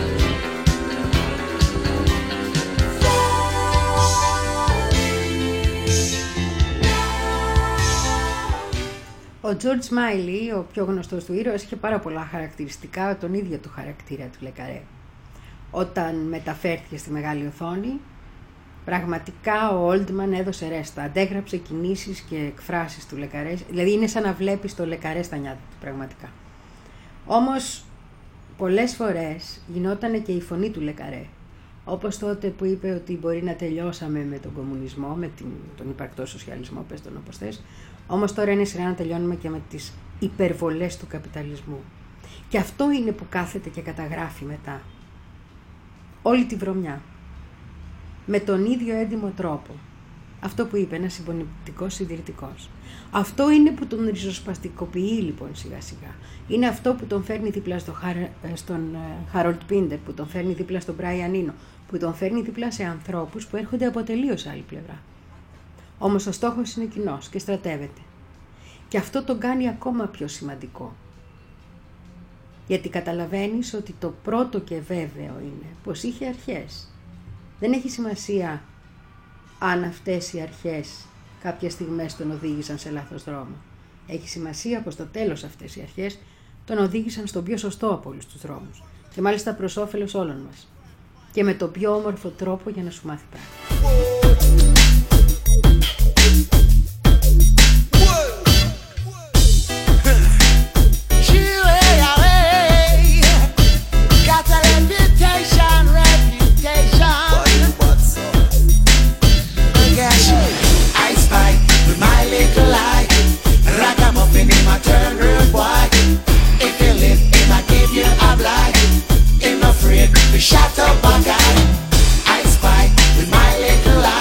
Ο George Smiley, ο πιο γνωστός του ήρωας, είχε πάρα πολλά χαρακτηριστικά τον ίδιο του χαρακτήρα του Le Carré. Όταν μεταφέρθηκε στη μεγάλη οθόνη, πραγματικά ο Oldman έδωσε ρέστα. Αντέγραψε κινήσεις και εκφράσεις του Le Carré, δηλαδή είναι σαν να βλέπεις το Le Carré στα νιάτα του, πραγματικά. Όμως, πολλές φορές γινότανε και η φωνή του Le Carré. Όπως τότε που είπε ότι μπορεί να τελειώσαμε με τον κομμουνισμό, με την, τον υπαρκτό σοσιαλισμό, πες τον όπως θες, όμως τώρα είναι σειρά να τελειώνουμε και με τις υπερβολές του καπιταλισμού. Και αυτό είναι που κάθεται και καταγράφει μετά όλη τη βρωμιά. Με τον ίδιο έντιμο τρόπο. Αυτό που είπε, ένας συμπονητικός συντηρητικός. Αυτό είναι που τον ριζοσπαστικοποιεί λοιπόν σιγά σιγά. Είναι αυτό που τον φέρνει δίπλα στο Χαρ, στον Χάρολτ Πίντερ, που τον φέρνει δίπλα στον Μπράιαν Ίνο, που τον φέρνει δίπλα σε ανθρώπους που έρχονται από τελείως άλλη πλευρά. Όμως ο στόχος είναι κοινός και στρατεύεται. Και αυτό τον κάνει ακόμα πιο σημαντικό. Γιατί καταλαβαίνεις ότι το πρώτο και βέβαιο είναι πως είχε αρχές. Δεν έχει σημασία αν αυτές οι αρχές κάποιες στιγμές τον οδήγησαν σε λάθος δρόμο. Έχει σημασία πως στο τέλος αυτές οι αρχές τον οδήγησαν στον πιο σωστό από όλους τους δρόμους. Και μάλιστα προς όφελος όλων μας. Και με τον πιο όμορφο τρόπο για να σου μάθει πράγματα. Shut up, my guy. I spy with my little eye.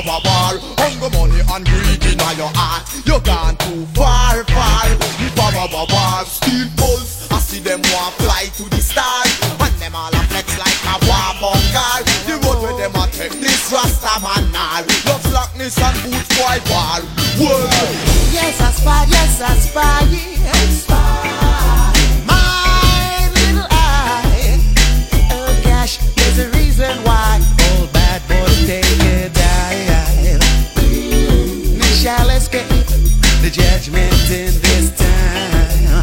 a war. Hunger, money and greed in your heart. You gone too far, far. Far a war. Steel pulse, I see them want fly to the stars. And them all a flex like a war bunker. The road where them a take this Rasta man now. Love slackness and boot for a war. Whoa. Yes, I spy, yes, I spy, yes, spy. My little eye. Oh gosh, there's a reason why old bad boys take a dive. We shall escape the judgment in this time.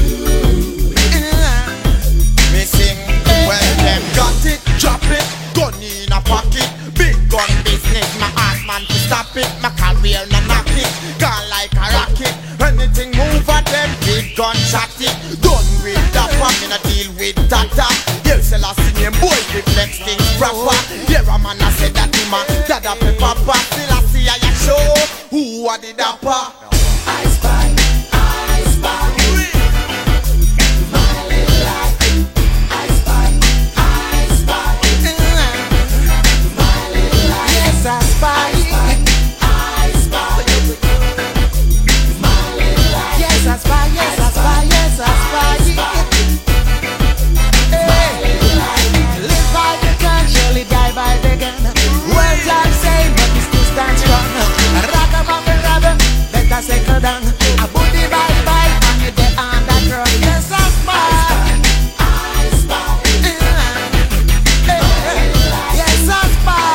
Me sing, well them got it, drop it, gun in a pocket. Big gun business, my ass man to stop it. My career no knock it, gone like a rocket. Anything move at them, big gun shot it. Done with that one, me no deal with Tata. Yell sell a singing boy, reflex things proper. Here a man a said that him a dada pe papa. Still I see I show who are the dapper. I spy, I spy. My little light. I spy, I spy. My little light. Yes, I spy. I spy. My little light. Yes, I spy. Yes, I spy. Yes, I spy. Live by the gun, surely die by the gun. Words are same, but we still stand strong. Rock about the rubber, better settle down. A booty bye bye, and you get on that road. Yes, I spy. I spy. Yes, I spy.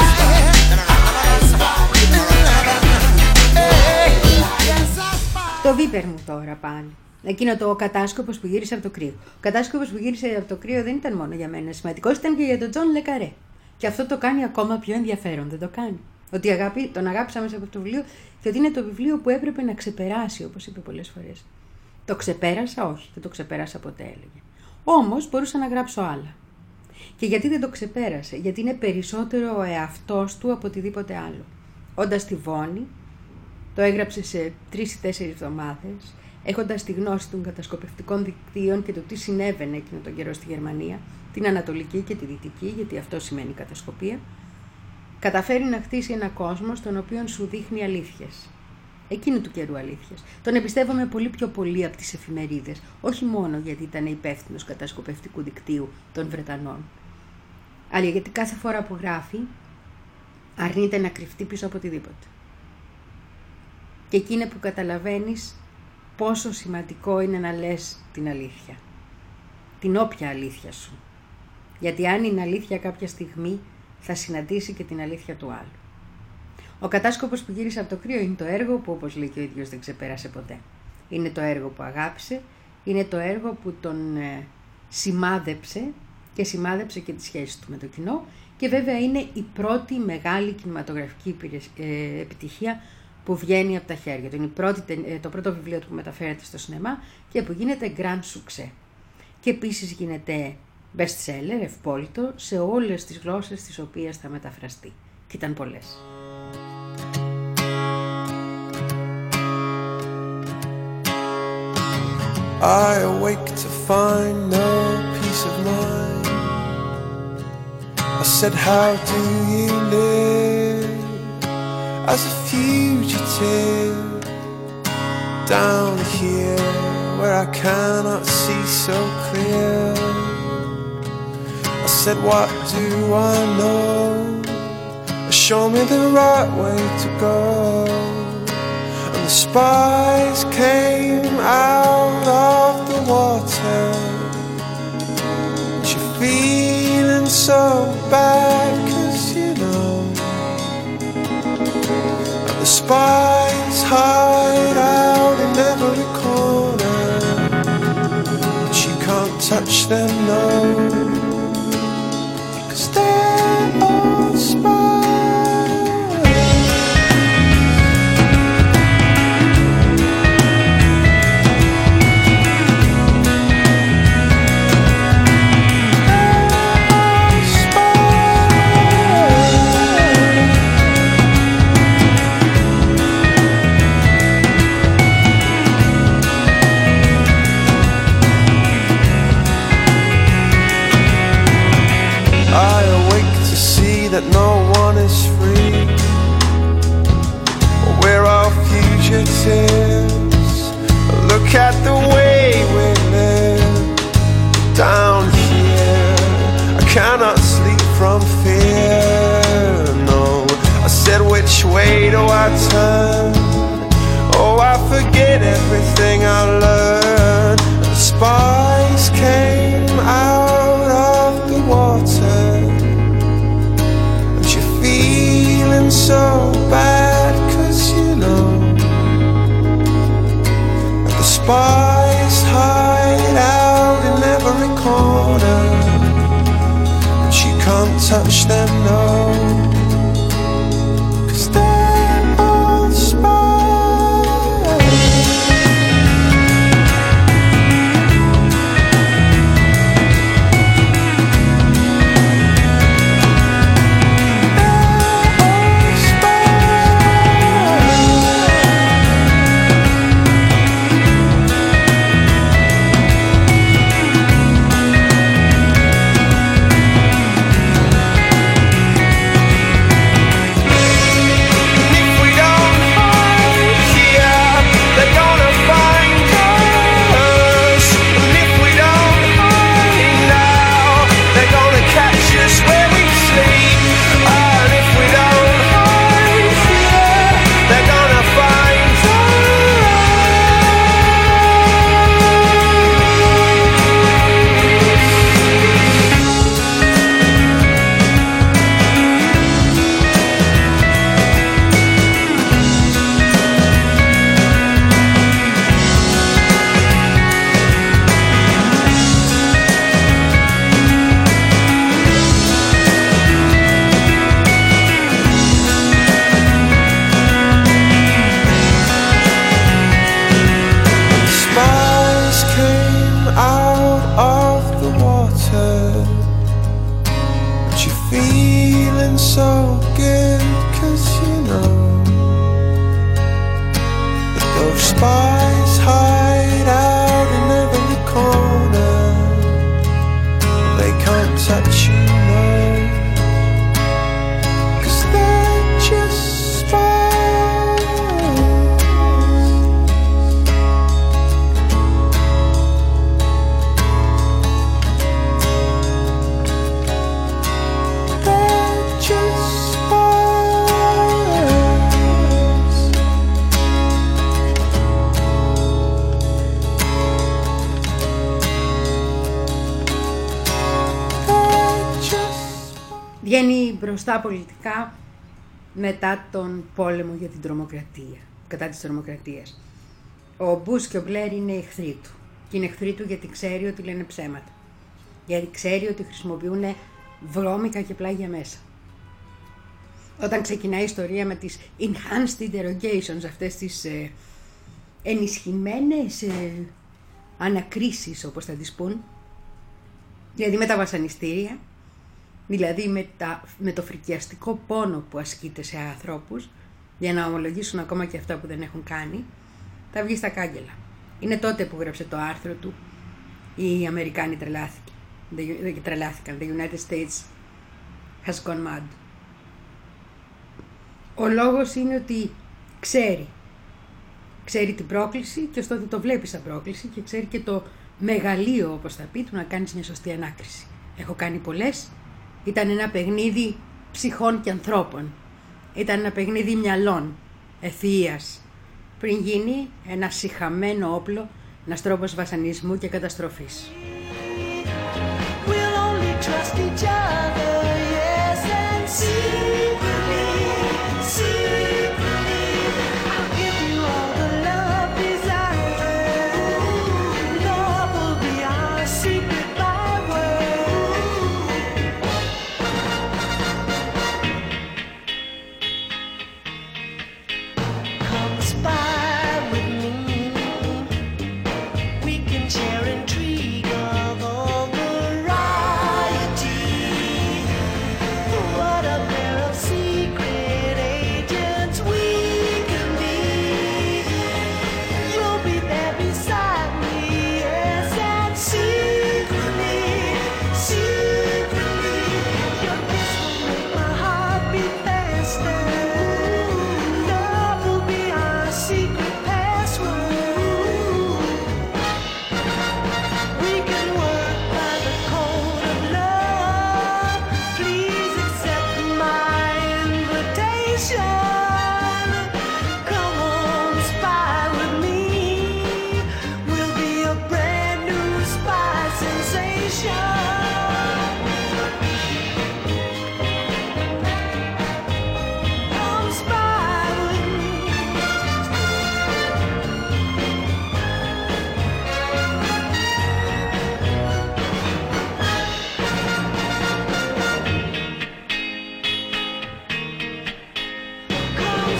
Yes, I spy. Το βίπερ μου τώρα πάλι. Εκείνο το κατάσκοπος που γύρισε από το κρύο. Ο κατάσκοπος που γύρισε από το κρύο δεν ήταν μόνο για μένα σημαντικός, ήταν και για τον Τζον Λεκαρέ. Και αυτό το κάνει ακόμα πιο ενδιαφέρον, δεν το κάνει. Ότι αγάπη, τον αγάπησα μέσα από το βιβλίο και ότι είναι το βιβλίο που έπρεπε να ξεπεράσει, όπως είπε πολλές φορές. Το ξεπέρασα, όχι, δεν το ξεπέρασα ποτέ, έλεγε. Όμως μπορούσα να γράψω άλλα. Και γιατί δεν το ξεπέρασε, γιατί είναι περισσότερο ο εαυτός του από οτιδήποτε άλλο. Όντας στη Βόνη, το έγραψε σε τρεις ή τέσσερις εβδομάδες, έχοντας τη γνώση των κατασκοπευτικών δικτύων και το τι συνέβαινε εκείνο τον καιρό στη Γερμανία, την Ανατολική και τη Δυτική, γιατί αυτό σημαίνει κατασκοπία, καταφέρει να χτίσει ένα κόσμο στον οποίο σου δείχνει αλήθειες. Εκείνου του καιρού αλήθειες. Τον εμπιστεύομαι πολύ πιο πολύ από τις εφημερίδες, όχι μόνο γιατί ήταν υπεύθυνος κατασκοπευτικού δικτύου των Βρετανών, αλλά γιατί κάθε φορά που γράφει αρνείται να κρυφτεί πίσω από οτιδήποτε. Και εκεί είναι που καταλαβαίνεις πόσο σημαντικό είναι να λες την αλήθεια. Την όποια αλήθεια σου. Γιατί αν είναι αλήθεια κάποια στιγμή, θα συναντήσει και την αλήθεια του άλλου. Ο κατάσκοπος που γύρισε από το κρύο είναι το έργο που, όπως λέει και ο ίδιος, δεν ξεπέρασε ποτέ. Είναι το έργο που αγάπησε, είναι το έργο που τον ε, σημάδεψε και σημάδεψε και τις σχέσεις του με το κοινό και βέβαια είναι η πρώτη μεγάλη κινηματογραφική ε, επιτυχία που βγαίνει από τα χέρια του. Είναι η πρώτη, το πρώτο βιβλίο του που μεταφέρεται στο σινεμά και που γίνεται grand succès. Και επίσης γίνεται best seller, ευπόλυτο, σε όλες τις γλώσσες τις οποίες θα μεταφραστεί. Και ήταν πολλές. I awake to find no peace of mind. I said, how do you live as a fugitive down here where I cannot see so clear? I said, what do I know? Show me the right way to go. And the spies came out of the water. And you're feeling so bad, 'cause you know. And the spies hide out in every corner, but you can't touch them, no. 'Cause they're all spies. tears. Look at the way we live down here. I cannot sleep from fear, no. I said, which way do I turn? Oh, I forget everything I learned. The spice came out of the water, and you're feeling so bad, 'cause you know that the spice hide out in every corner, but you can't touch them, no. Βγαίνει μπροστά πολιτικά μετά τον πόλεμο για την τρομοκρατία, κατά της τρομοκρατίας. Ο Μπούς και ο Μπλερ είναι εχθροί του. Και είναι εχθροί του γιατί ξέρει ότι λένε ψέματα. Γιατί ξέρει ότι χρησιμοποιούν βρώμικα και πλάγια μέσα. Όταν ξεκινάει η ιστορία με τις enhanced interrogations, αυτές τις ε, ενισχυμένες ε, ανακρίσεις, όπως θα τις πούν, δηλαδή με τα βασανιστήρια, δηλαδή με, τα, με το φρικιαστικό πόνο που ασκείται σε ανθρώπους για να ομολογήσουν ακόμα και αυτά που δεν έχουν κάνει, θα βγει στα κάγκελα. Είναι τότε που γράψε το άρθρο του «Οι Αμερικάνοι τρελάθηκαν». τρελάθηκαν. The United States has gone mad. Ο λόγος είναι ότι ξέρει. Ξέρει την πρόκληση και ωστόσο το βλέπει σαν πρόκληση και ξέρει και το μεγαλείο, όπως θα πει, του να κάνεις μια σωστή ανάκριση. Έχω κάνει πολλές. Ήταν ένα παιχνίδι ψυχών και ανθρώπων. Ήταν ένα παιχνίδι μυαλών, ευθείας. Πριν γίνει ένα σιχαμένο όπλο, ένας τρόπος βασανισμού και καταστροφής. We'll only trust each other, yes, and secretly, secretly, I'll give you all the love desire. Love will be our secret byword. Come spy with me. We can share intrigue.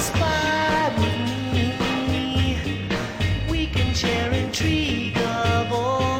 spy with me. We can share intrigue of all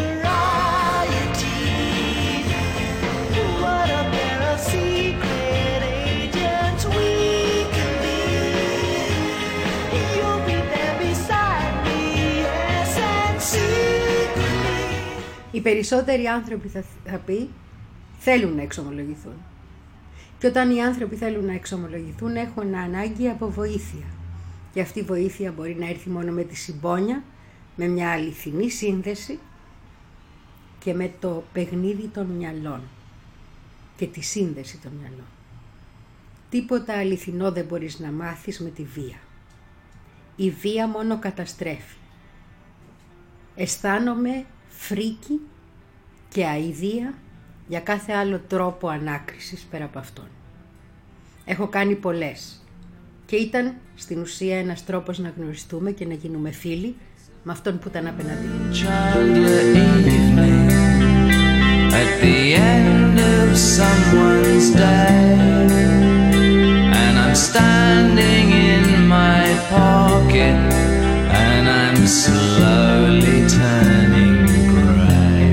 varieties. What a pair of secret agents we can be. You'll be there beside me, yes, and secretly. Οι περισσότεροι άνθρωποι, θα, θα πει, θέλουν να εξομολογηθούν. Και όταν οι άνθρωποι θέλουν να εξομολογηθούν, έχουν ανάγκη από βοήθεια. Και αυτή η βοήθεια μπορεί να έρθει μόνο με τη συμπόνια, με μια αληθινή σύνδεση και με το παιχνίδι των μυαλών και τη σύνδεση των μυαλών. Τίποτα αληθινό δεν μπορείς να μάθεις με τη βία. Η βία μόνο καταστρέφει. Αισθάνομαι φρίκη και αηδία για κάθε άλλο τρόπο ανάκρισης πέρα από αυτόν. Έχω κάνει πολλές και ήταν στην ουσία ένας τρόπος να γνωριστούμε και να γίνουμε φίλοι με αυτόν που ήταν απέναντι. Chandler evening at the end of someone's day, and I'm standing in my pocket and I'm slowly turning grey.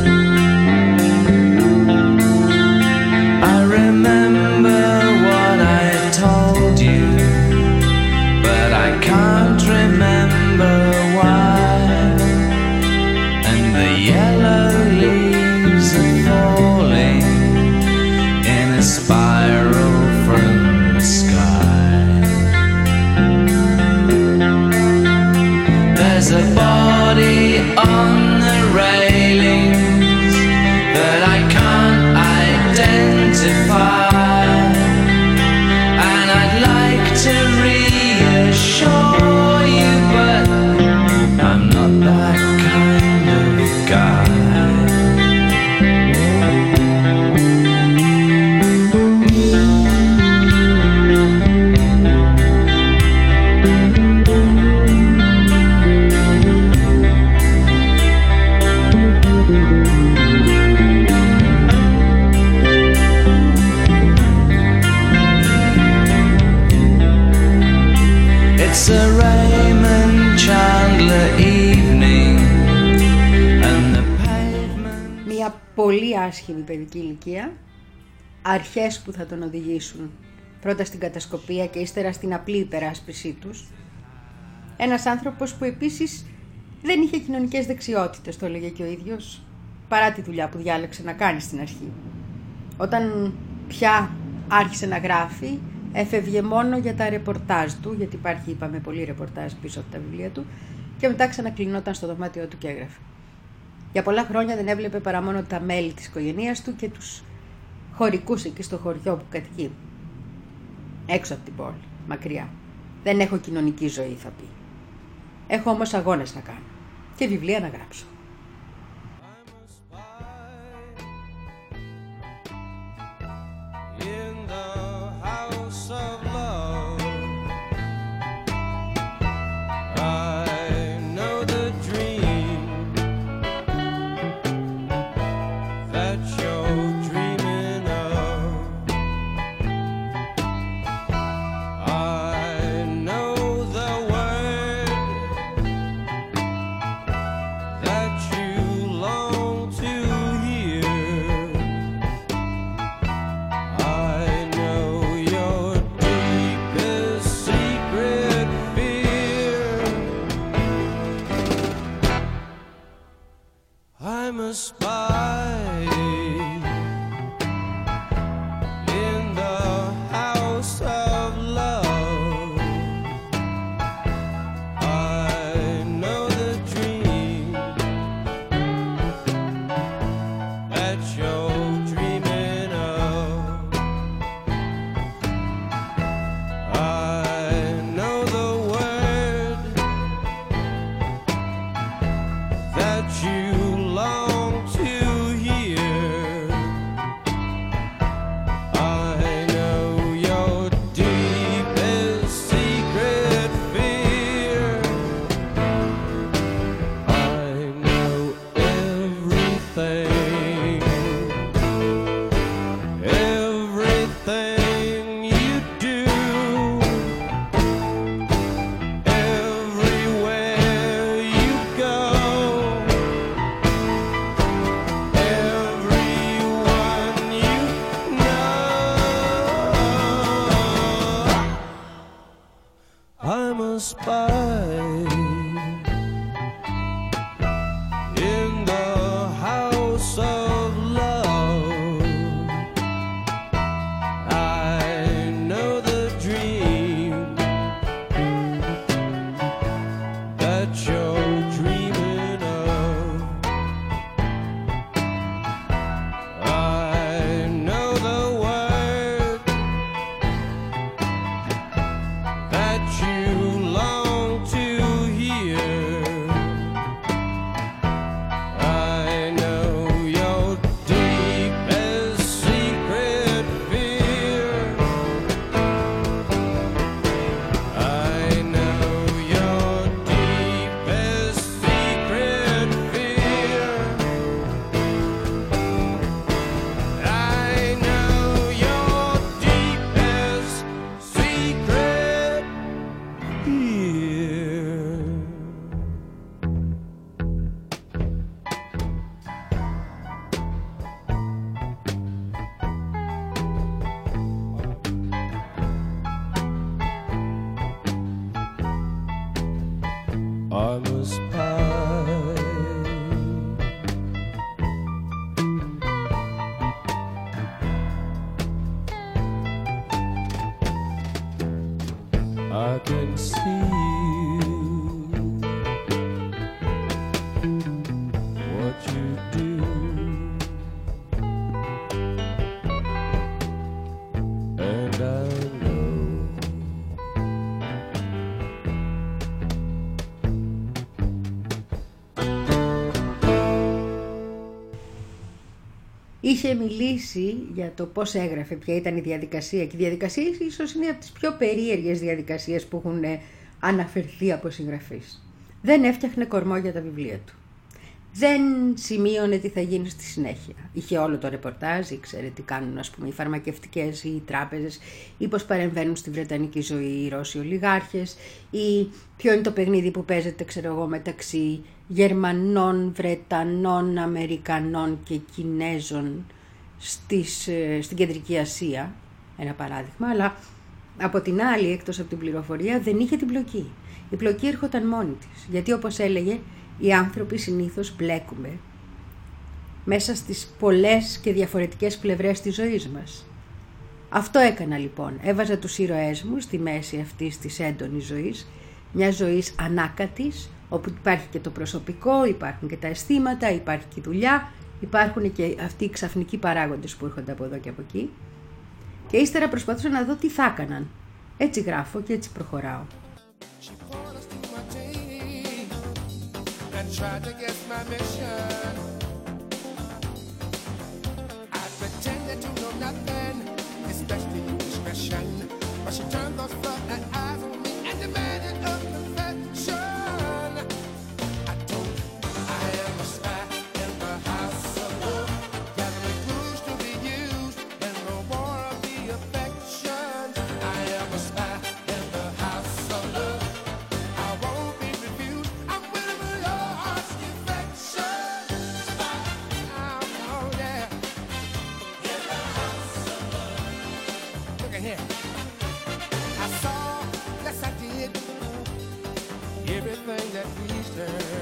I remember what I told you, but I can't remember why. And the yellow leaves are falling in a spiral from the sky. There's a body on the railings that I can't identify, and I'd like to reassure you, but I'm not that kind of guy. It's a Raymond Chandler evening and the pavement. Μια πολύ άσχημη παιδική ηλικία, αρχές που θα τον οδηγήσουν πρώτα στην κατασκοπία και ύστερα στην απλή υπεράσπιση τους. Ένας άνθρωπος που επίσης δεν είχε κοινωνικές δεξιότητες, το έλεγε και ο ίδιος, παρά τη δουλειά που διάλεξε να κάνει στην αρχή. Όταν πια άρχισε να γράφει, έφευγε μόνο για τα ρεπορτάζ του, γιατί υπάρχει, είπαμε, πολύ ρεπορτάζ πίσω από τα βιβλία του, και μετά ξανακλεινόταν στο δωμάτιό του και έγραφε. Για πολλά χρόνια δεν έβλεπε παρά μόνο τα μέλη της οικογένειας του και τους χωρικούς εκεί στο χωριό που κατοικεί. Έξω από την πόλη, μακριά. Δεν έχω κοινωνική ζωή, θα πει. Έχω όμως αγώνες να κάνω και βιβλία να γράψω. In the house of love, I know the dream that you're dreaming of. I know the word that I'm a spy in the house of love. I know the dream that you're dreaming of. I know the word that you long to hear. I know your deepest secret fear. I know your deepest secret fear. I know your deepest secret fear. I'm a spy. I can see what you do, and I know. Είχε μιλήσει για το πώς έγραφε, ποια ήταν η διαδικασία, και η διαδικασία ίσως είναι από τις πιο περίεργες διαδικασίες που έχουν ε, αναφερθεί από συγγραφείς. Δεν έφτιαχνε κορμό για τα βιβλία του. Δεν σημείωνε τι θα γίνει στη συνέχεια. Είχε όλο το ρεπορτάζ, ήξερε τι κάνουν, ας πούμε, οι φαρμακευτικές ή οι τράπεζες, ή πώς παρεμβαίνουν στη βρετανική ζωή οι Ρώσοι ολιγάρχες, ή ποιο είναι το παιχνίδι που παίζεται, ξέρω εγώ, μεταξύ Γερμανών, Βρετανών, Αμερικανών και Κινέζων στις, ε, στην Κεντρική Ασία, ένα παράδειγμα, αλλά από την άλλη, εκτός από την πληροφορία, δεν είχε την πλοκή. Η πλοκή έρχονταν μόνη της, γιατί όπως έλεγε, οι άνθρωποι συνήθως μπλέκουμε μέσα στις πολλές και διαφορετικές πλευρές της ζωής μας. Αυτό έκανα λοιπόν. Έβαζα τους ήρωές μου στη μέση αυτής της έντονης ζωής, μιας ζωής ανάκατης, όπου υπάρχει και το προσωπικό, υπάρχουν και τα αισθήματα, υπάρχει και η δουλειά, υπάρχουν και αυτοί οι ξαφνικοί παράγοντες που έρχονται από εδώ και από εκεί. Και ύστερα προσπαθούσα να δω τι θα έκαναν. Έτσι γράφω και έτσι προχωράω. And tried to guess my mission. I pretended to know nothing, especially discretion. But she turned those floodlight eyes on me and demanded a confession. I told her I am a spy in the house of love, gathering clues to be used in the war of the affections. I am a spy in the house of love. I won't be refused. I'm waiting for your heart's affection. Spy, oh yeah. In the house of love. Look at here. I saw, yes I did, everything that pleased her.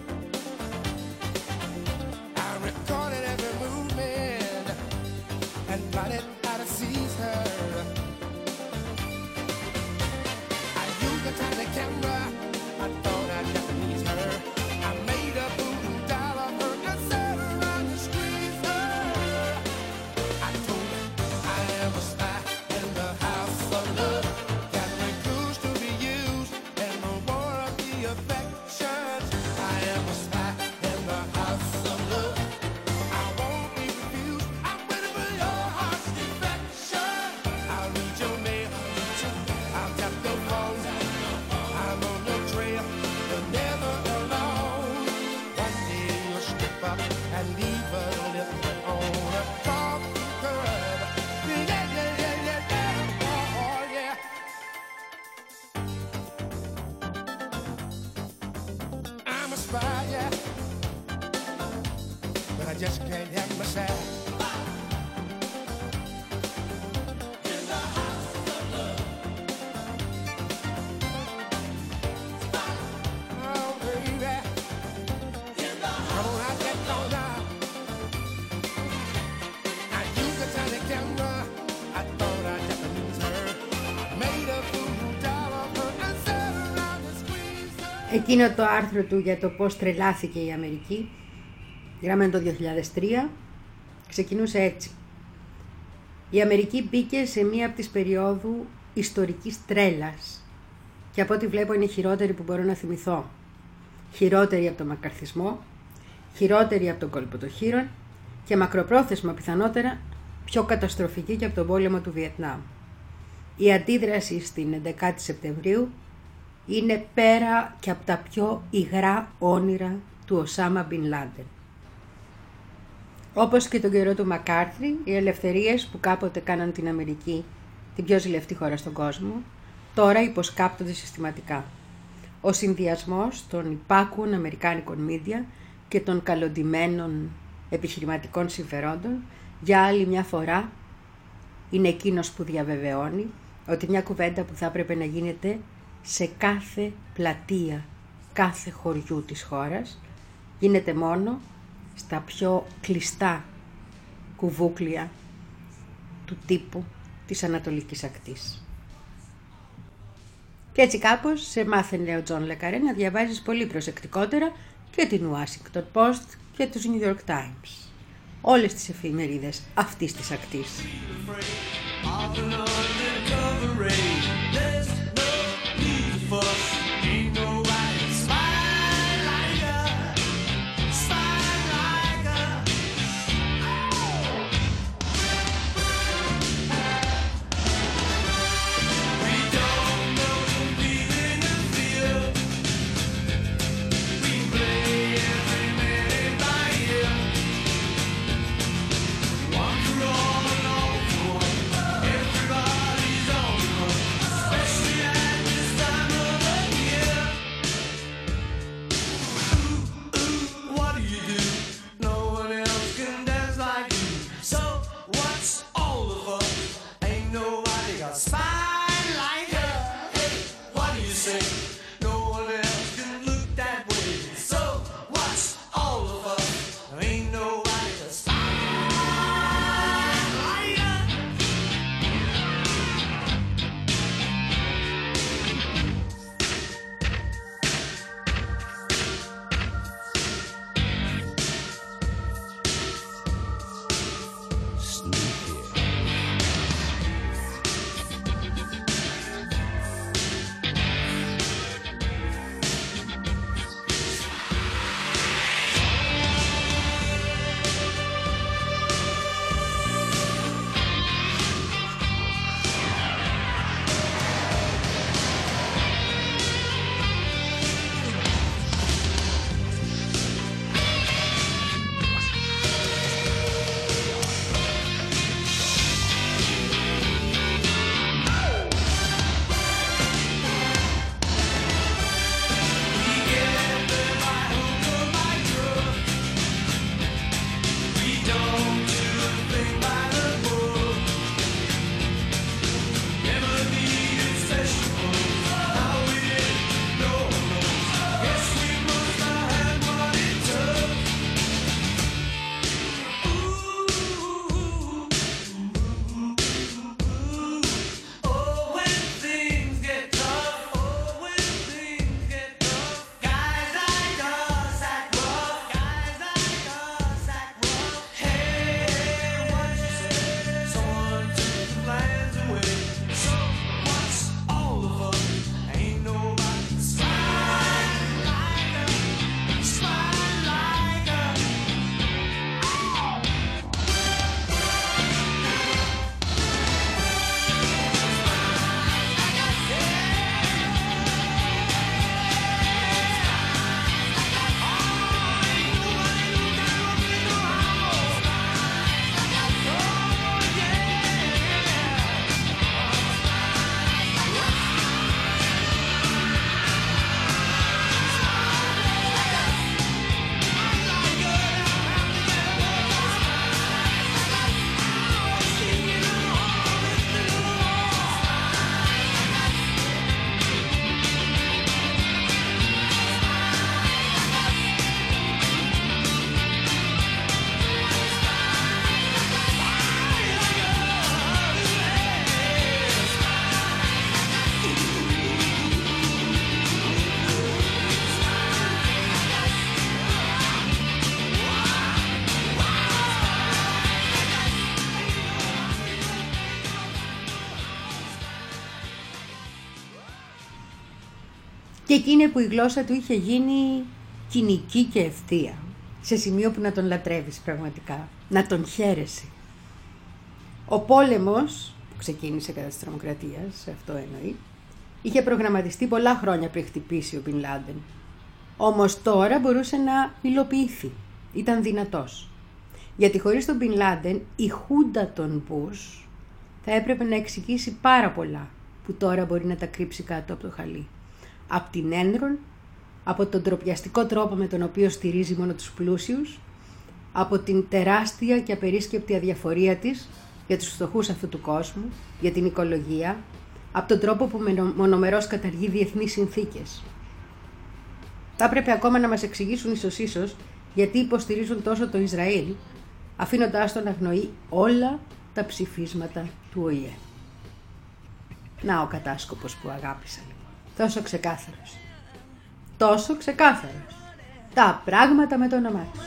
I recorded every movement and plotted how to seize her. I used a tiny camera, I thought I'd Japanese her. I made a voodoo doll of her and sat around and squeezed her. I told her I am a spy in the house of love, gathering clues to be used in the war of the affections. I am a spy in the house of love. I won't be refused. I'm waiting for your heart's affection. I'll read your mail, I'll tap your phone. I'm on the trail, you're never alone. One day you'll step up and leave a little on a coffee curb. Yeah, yeah, yeah, yeah, yeah, oh yeah. I'm a spy, yeah, but I just can't help myself. In the house of love, εκείνο το άρθρο του για το πώς τρελάθηκε η Αμερική, γραμμένο το δύο χιλιάδες τρία, ξεκινούσε έτσι. Η Αμερική μπήκε σε μία από τις περιόδου ιστορικής τρέλας και από ό,τι βλέπω είναι η χειρότερη που μπορώ να θυμηθώ. Χειρότερη από τον μακαρθισμό, χειρότερη από τον κόλπο των χείρων και μακροπρόθεσμα πιθανότερα πιο καταστροφική και από τον πόλεμο του Βιετνάμ. Η αντίδραση στην έντεκα Σεπτεμβρίου είναι πέρα και από τα πιο υγρά όνειρα του Οσάμα Μπιν Λάντεν. Όπως και τον καιρό του Μακάρθι, οι ελευθερίες που κάποτε κάναν την Αμερική την πιο ζηλευτή χώρα στον κόσμο, τώρα υποσκάπτονται συστηματικά. Ο συνδυασμός των υπάκουων αμερικάνικων μίδια και των καλοντημένων επιχειρηματικών συμφερόντων για άλλη μια φορά είναι εκείνος που διαβεβαιώνει ότι μια κουβέντα που θα έπρεπε να γίνεται σε κάθε πλατεία, κάθε χωριού της χώρας, γίνεται μόνο στα πιο κλειστά κουβούκλια του τύπου της Ανατολικής Ακτής. Και έτσι κάπως σε μάθαινε ο Τζον Λεκαρέ να διαβάζεις πολύ προσεκτικότερα και την Washington Post και τους New York Times. Όλες τις εφημερίδες αυτής της ακτής. Everybody's on the run. Και εκείνη που η γλώσσα του είχε γίνει κοινική και ευθεία, σε σημείο που να τον λατρεύεις πραγματικά, να τον χαίρεσαι. Ο πόλεμος, που ξεκίνησε κατά της τρομοκρατίας, αυτό εννοεί, είχε προγραμματιστεί πολλά χρόνια πριν χτυπήσει ο Μπιν Λάντεν. Όμως τώρα μπορούσε να υλοποιηθεί. Ήταν δυνατός. Γιατί χωρίς τον Μπιν Λάντεν, η χούντα των Μπους θα έπρεπε να εξηγήσει πάρα πολλά που τώρα μπορεί να τα κρύψει κάτω από το χαλί. Από την Ένρον, από τον ντροπιαστικό τρόπο με τον οποίο στηρίζει μόνο τους πλούσιους, από την τεράστια και απερίσκεπτη αδιαφορία της για τους φτωχούς αυτού του κόσμου, για την οικολογία, από τον τρόπο που μονομερώς καταργεί διεθνείς συνθήκες. Θα έπρεπε ακόμα να μας εξηγήσουν ίσως ίσως γιατί υποστηρίζουν τόσο το Ισραήλ, αφήνοντάς τον να αγνοεί όλα τα ψηφίσματα του Ο Η Ε. Να ο κατάσκοπος που αγάπησα λοιπόν. Τόσο ξεκάθαρος. Τόσο ξεκάθαρος. Τα πράγματα με το όνομά τους.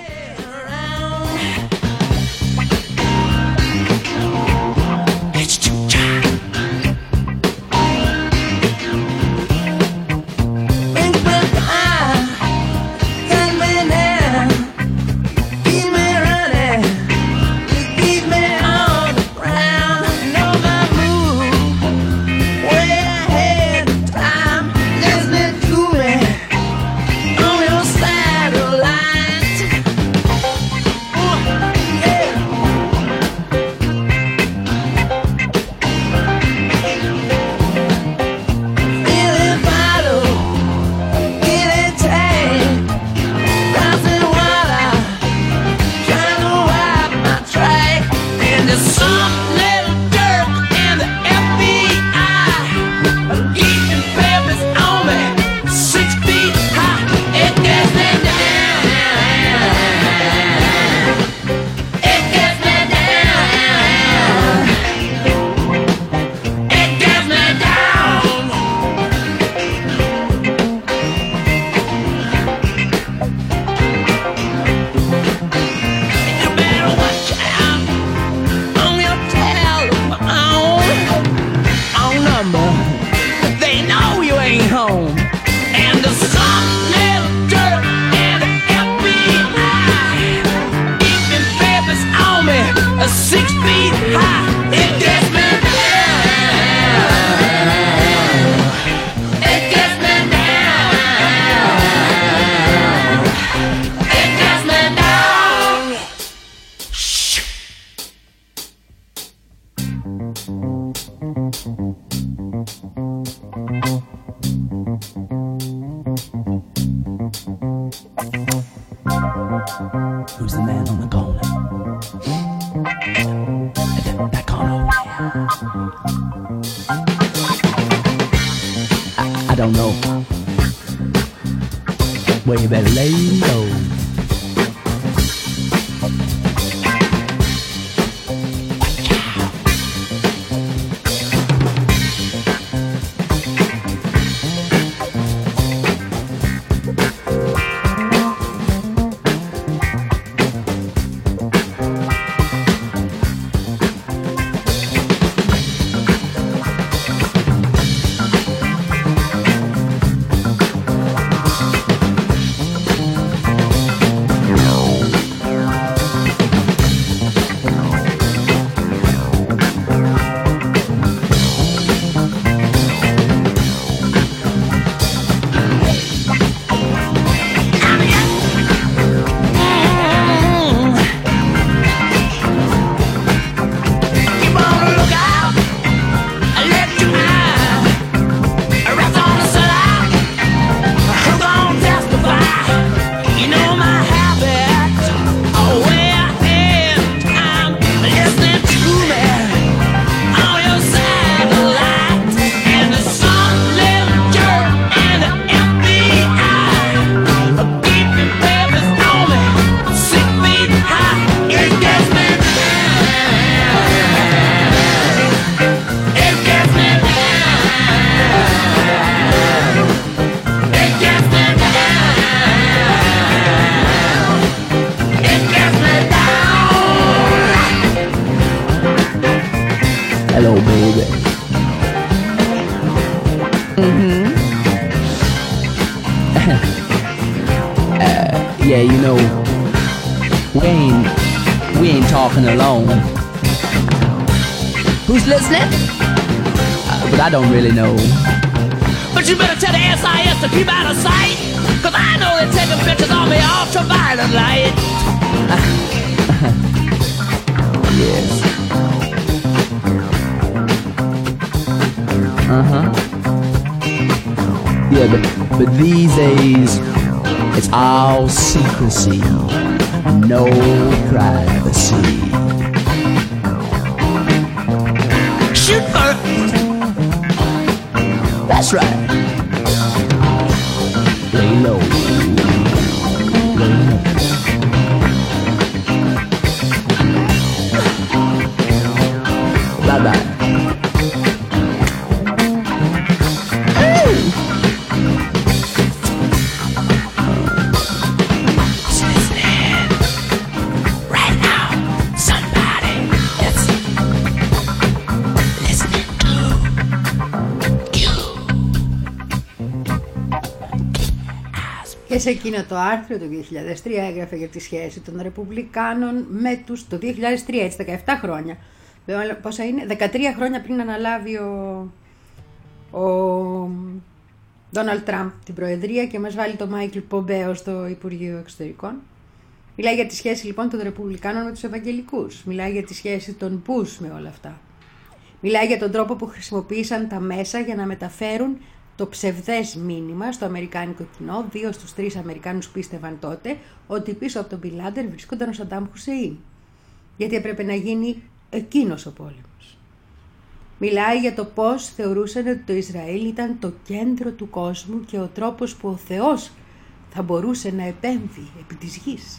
Who's the man on the corner? That, that corner over there. I, I don't know. Well, you better lay low. Hello, baby. Mm-hmm. uh, yeah, you know, we ain't, we ain't talking alone. Who's listening? Uh, but I don't really know. But you better tell the S I S to keep out of sight, 'cause I know they're taking pictures on the ultraviolet light. Yes. Uh-huh. Yeah, but, but these days, it's all secrecy. No privacy. Shoot first. That's right. Lay low. Lay low. Bye-bye. Και σε εκείνο το άρθρο το δύο χιλιάδες τρία έγραφε για τη σχέση των Ρεπουμπλικάνων με τους, το δύο χιλιάδες τρία, έτσι δεκαεπτά χρόνια, πόσα είναι, δεκατρία χρόνια πριν αναλάβει ο, ο Ντόναλντ Τραμπ την Προεδρία και μας βάλει το Μάικλ Πομπέο στο Υπουργείο Εξωτερικών. Μιλάει για τη σχέση λοιπόν των Ρεπουμπλικάνων με τους Ευαγγελικούς, μιλάει για τη σχέση των Μπούς με όλα αυτά. Μιλάει για τον τρόπο που χρησιμοποίησαν τα μέσα για να μεταφέρουν το ψευδές μήνυμα στο αμερικάνικο κοινό. Δύο στους τρεις Αμερικάνους πίστευαν τότε ότι πίσω από τον Μπιν Λάντεν βρισκόταν ο Σαντάμ Χουσεΐν, γιατί έπρεπε να γίνει εκείνος ο πόλεμος. Μιλάει για το πώς θεωρούσαν ότι το Ισραήλ ήταν το κέντρο του κόσμου και ο τρόπος που ο Θεός θα μπορούσε να επέμβει επί της γης.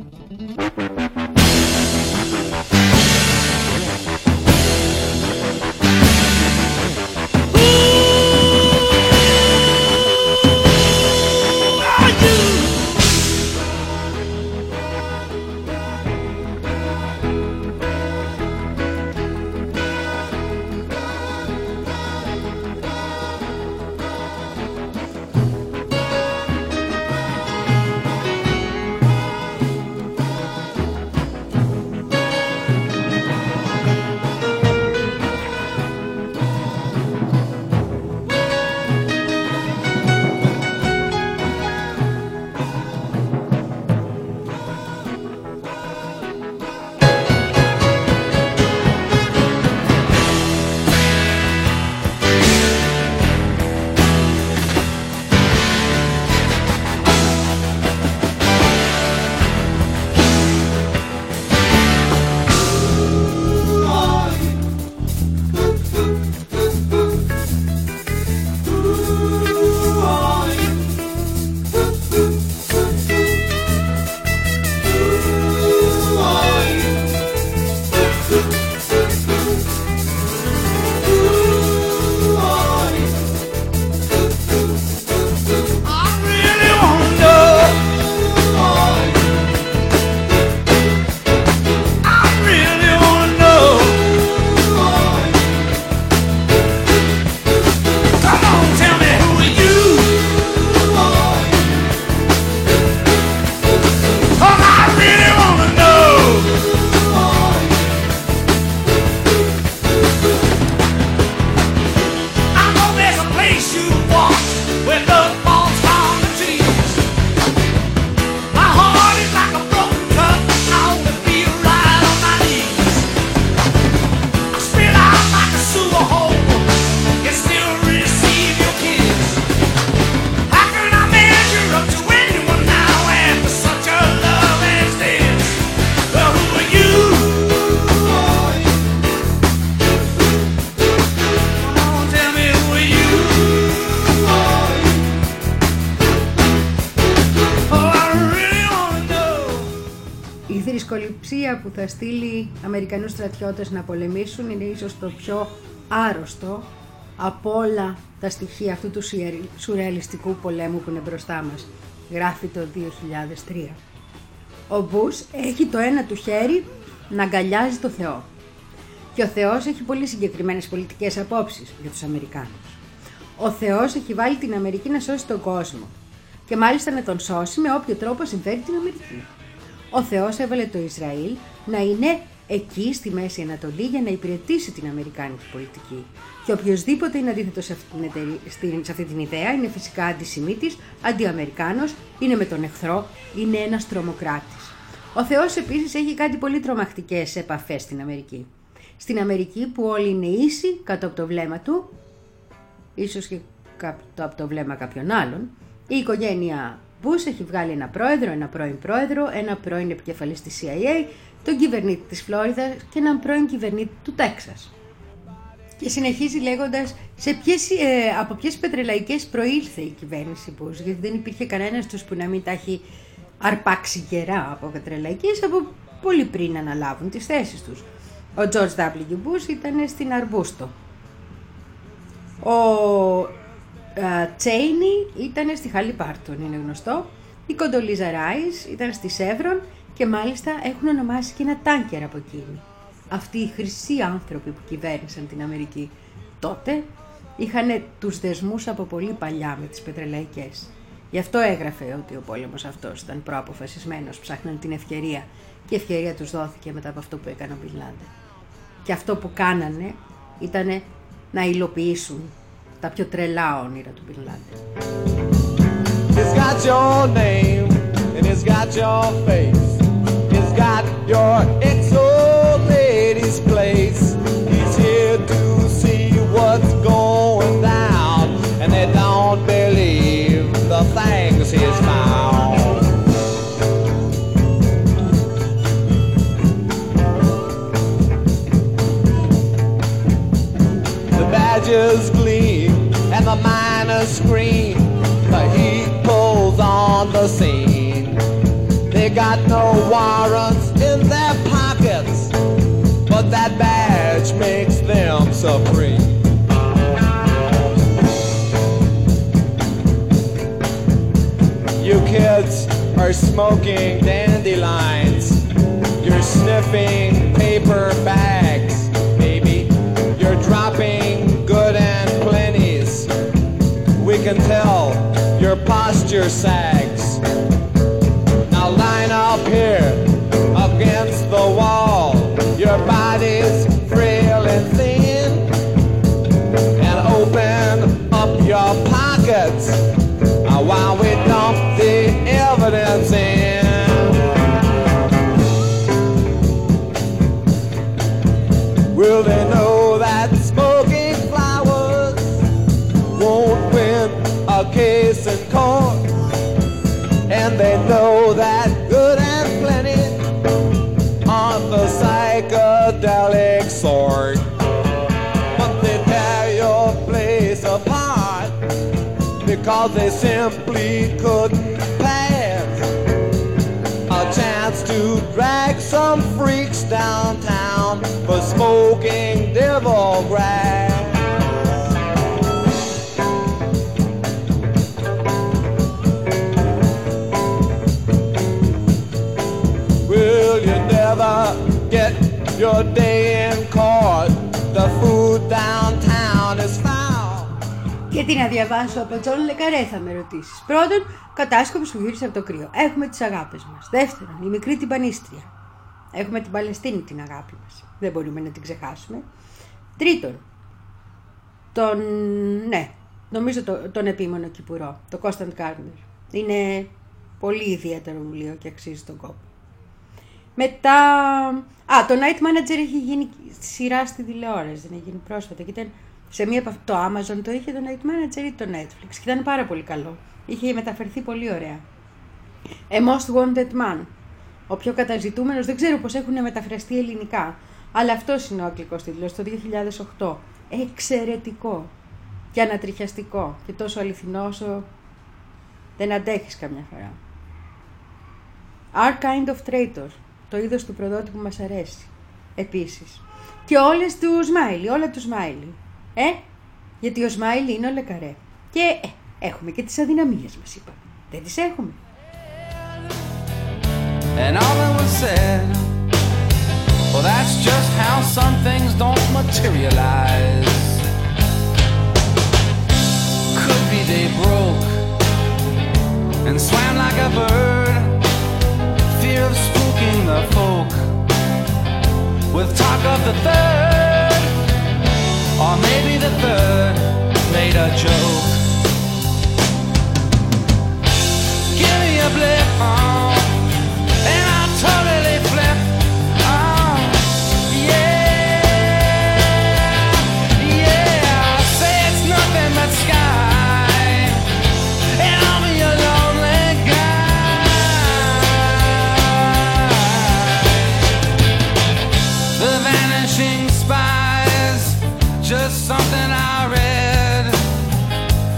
θρησκοληψία που θα στείλει Αμερικανούς στρατιώτες να πολεμήσουν είναι ίσως το πιο άρρωστο από όλα τα στοιχεία αυτού του σουρεαλιστικού πολέμου που είναι μπροστά μας. Γράφει το δύο χιλιάδες τρία. Ο Μπούς έχει το ένα του χέρι να αγκαλιάζει το Θεό. Και ο Θεός έχει πολύ συγκεκριμένες πολιτικές απόψεις για τους Αμερικάνους. Ο Θεός έχει βάλει την Αμερική να σώσει τον κόσμο. Και μάλιστα να τον σώσει με όποιο τρόπο συμφέρει την Αμερική. Ο Θεός έβαλε το Ισραήλ να είναι εκεί στη Μέση Ανατολή για να υπηρετήσει την αμερικάνικη πολιτική. Και οποιοσδήποτε είναι αντίθετο σε αυτή την, εταιρεία, σε αυτή την ιδέα είναι φυσικά αντισημίτης, αντιαμερικάνος, είναι με τον εχθρό, είναι ένας τρομοκράτης. Ο Θεός επίσης έχει κάτι πολύ τρομακτικές επαφές στην Αμερική. Στην Αμερική που όλοι είναι ίσοι κάτω από το βλέμμα του, ίσως και κάτω από το βλέμμα κάποιον άλλον, η οικογένεια Μπούς έχει βγάλει ένα πρόεδρο, ένα πρώην πρόεδρο, ένα πρώην επικεφαλής της σι άι έι, τον κυβερνήτη της Φλόριδας και έναν πρώην κυβερνήτη του Τέξας. Και συνεχίζει λέγοντας σε ποιες, ε, από ποιες πετρελαϊκές προήλθε η κυβέρνηση Μπούς, γιατί δεν υπήρχε κανένας τους που να μην τα έχει αρπάξει καιρά από πετρελαϊκές από πολύ πριν αναλάβουν τις θέσεις τους. Ο Τζορτζ ντάμπλιου Bush ήταν στην Αρμπούστο. Ο Τσέινι ήταν στη Χαλιπάρτον, είναι γνωστό. Η Κοντολίζα Ράις ήταν στη Σεύρον και μάλιστα έχουν ονομάσει και ένα τάνκερ από εκείνη. Αυτοί οι χρυσοί άνθρωποι που κυβέρνησαν την Αμερική τότε είχαν τους δεσμούς από πολύ παλιά με τις πετρελαϊκές. Γι' αυτό έγραφε ότι ο πόλεμος αυτός ήταν προαποφασισμένος, ψάχναν την ευκαιρία και η ευκαιρία τους δόθηκε μετά από αυτό που έκανε ο Μπιν Λάντεν. Και αυτό που κάνανε ήταν να υλοποιήσουν τα πιο τρελά όνειρα του Μπιν Λάντεν. It's got your name and it's got your face. It's got your ex-old lady's place. He's here to see what's going down, and they don't believe the things he's found. The badges gleam and the miners scream. The heat pulls on the scene. They got no warrants in their pockets, but that badge makes them supreme. You kids are smoking dandelions. You're sniffing paper bags, baby. You're dropping good and plenties. We can tell your posture sags. Now line up here against the wall. Your body's frail and thin. And open up your pockets while we dump the evidence in. Will they know that smoking flowers won't win a case in court? And they know that good and plenty on the psychedelic sort. But they tear your place apart because they simply couldn't pass a chance to drag some freaks downtown for smoking devil grass. Will you never get your day in court? The food downtown is foul. Και τι να διαβάσω από Τζον Λεκαρέ, θα με ρωτήσεις. Πρώτον, κατάσκοπος που γύρισε από το κρύο. Έχουμε τις αγάπες μας. Δεύτερον, η μικρή τυμπανίστρια. Έχουμε την Παλαιστίνη την αγάπη μας. Δεν μπορούμε να την ξεχάσουμε. Τρίτον, τον, ναι, νομίζω το, τον επίμονο Κυπουρό, το Κώσταντ Κάρνερ. Είναι πολύ ιδιαίτερο βιβλίο και αξίζει τον κόπο. Μετά, α, το Night Manager έχει γίνει σειρά στη τηλεόραση, δεν έχει γίνει πρόσφατα και ήταν σε μία, το Amazon το είχε το Night Manager ή το Netflix και ήταν πάρα πολύ καλό. Είχε μεταφερθεί πολύ ωραία. A Most Wanted Man. Ο πιο καταζητούμενος, δεν ξέρω πώς έχουν μεταφραστεί ελληνικά, αλλά αυτός είναι ο αγγλικός τίτλος, το δύο χιλιάδες οκτώ. Εξαιρετικό και ανατριχιαστικό και τόσο αληθινό όσο δεν αντέχεις καμιά φορά. Our Kind of Traitor, το είδος του προδότη που μας αρέσει, επίσης. Και όλες του Smiley, όλα του Smiley. Ε, γιατί ο Smiley είναι ο Λεκαρέ. Και ε, έχουμε και τις αδυναμίες μας, είπα. Δεν τις έχουμε. And all that was said, well, that's just how some things don't materialize. Could be they broke and swam like a bird, fear of spooking the folk with talk of the third, or maybe the third made a joke. Give me a blip, oh, and I'll totally flip, oh, yeah, yeah, say it's nothing but sky, and I'll be a lonely guy. The Vanishing Spies, just something I read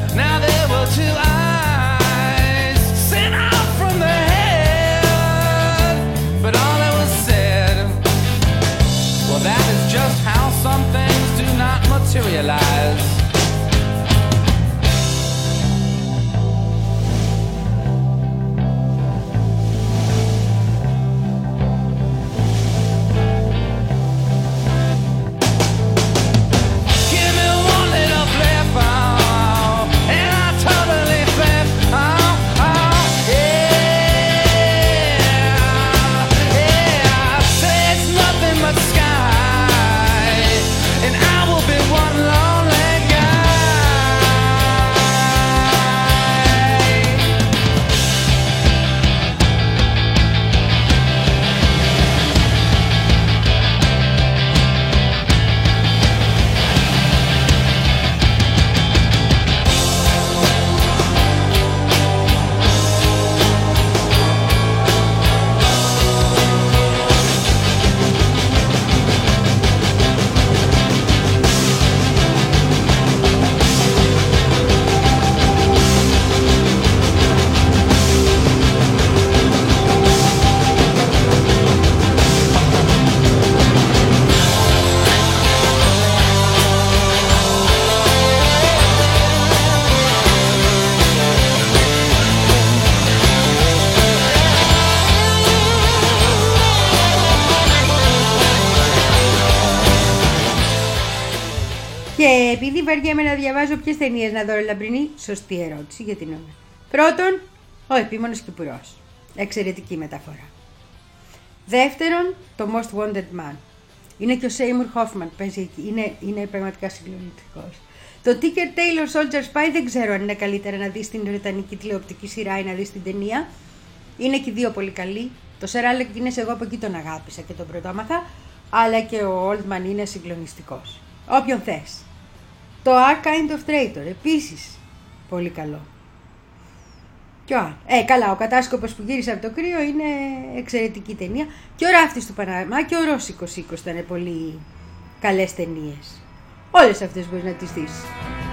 Και επειδή βαριέμαι να διαβάζω ποιες ταινίες να δω, ρε Λαμπρινή, σωστή ερώτηση για την ώρα. Πρώτον, ο Επίμονος Κυπουρός. Εξαιρετική μεταφορά. Δεύτερον, το Most Wanted Man. Είναι και ο Σέιμουρ Χόφμαν, παίζει εκεί. Είναι, είναι πραγματικά συγκλονιστικός. Το Ticker Tailor Soldier Spy δεν ξέρω αν είναι καλύτερα να δεις την βρετανική τηλεοπτική σειρά ή να δεις την ταινία. Είναι και οι δύο πολύ καλοί. Το Sir Alec Guinness εγώ από εκεί τον αγάπησα και τον πρωτόμαθα. Αλλά και ο Oldman είναι συγκλονιστικός. Όποιον θες. Το A Kind of Traitor επίσης πολύ καλό. Και ο, ε, καλά, ο κατάσκοπος που γύρισε από το κρύο είναι εξαιρετική ταινία. Και ο Ράφτης του Παναμά και ο Ρώσικος Οίκος ήταν πολύ καλές ταινίες. Όλες αυτές μπορείς να τις δεις.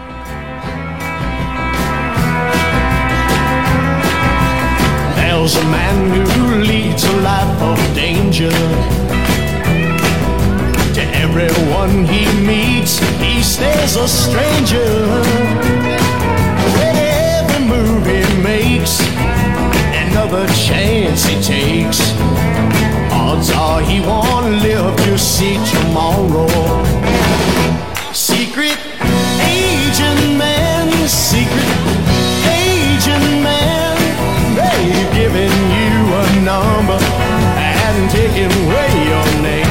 There's a man who leads a life of danger. To everyone he meets, he stays a stranger. With every move he makes, another chance he takes, odds are he won't live to see tomorrow. Secret agent man, secret agent man, they've given you a number and taken away your name.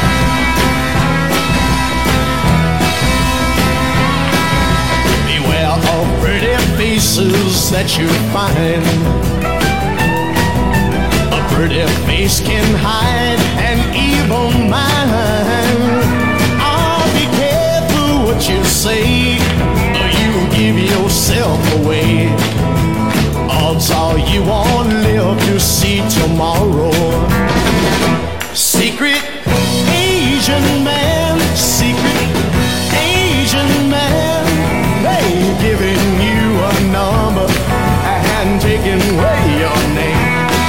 Beware of pretty faces that you find. A pretty face can hide an evil mind. Oh, be careful what you say, or you give yourself away. Odds are you won't live to see tomorrow. Secret Asian man, secret Asian man, they've given you a number and taken away your name.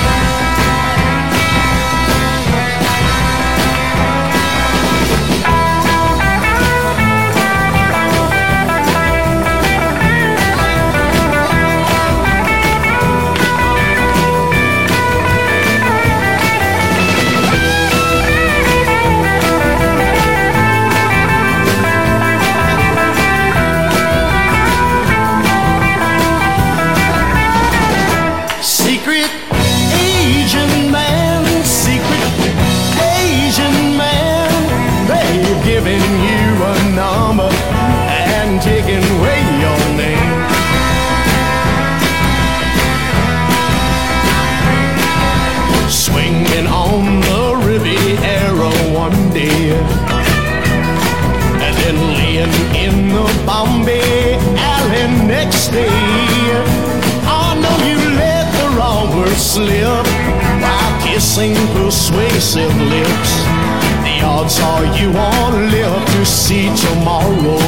Slip while kissing persuasive lips. The odds are you won't live to see tomorrow.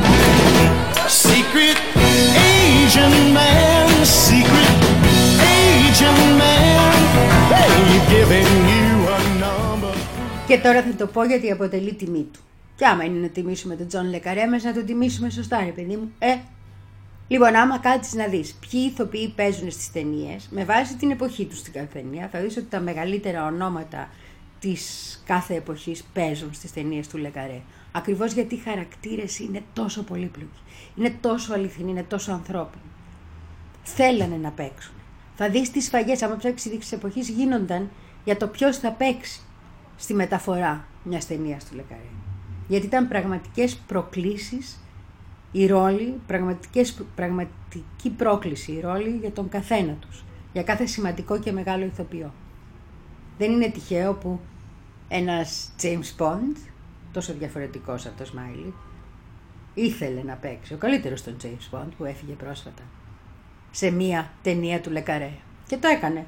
Secret Asian man, secret Asian man, they've given you a number. Και τώρα θα το πω γιατί αποτελεί τιμή του. Και άμα είναι να τιμήσουμε τον Τζον Λεκαρέ, μας να τον τιμήσουμε σωστά, ρε παιδί μου. Ε, Λοιπόν, άμα κάτσεις να δεις ποιοι ηθοποιοί παίζουν στις ταινίες, με βάση την εποχή τους στην κάθε ταινία, θα δεις ότι τα μεγαλύτερα ονόματα της κάθε εποχής παίζουν στις ταινίες του Λεκαρέ. Ακριβώς γιατί οι χαρακτήρες είναι τόσο πολύπλοκοι, είναι τόσο αληθινοί, είναι τόσο ανθρώπινοι. Θέλανε να παίξουν. Θα δεις τις σφαγές, άμα ψάξεις δείξεις της εποχής, γίνονταν για το ποιος θα παίξει στη μεταφορά μιας ταινίας του Λεκαρέ. Γιατί ήταν πραγματικές προκλήσεις. Η ρόλη, πραγματικές, πραγματική πρόκληση η ρόλη για τον καθένα τους, για κάθε σημαντικό και μεγάλο ηθοποιό. Δεν είναι τυχαίο που ένας James Bond, τόσο διαφορετικός από το Smiley, ήθελε να παίξει, ο καλύτερος τον James Bond που έφυγε πρόσφατα, σε μία ταινία του Λεκαρέ. Και το έκανε.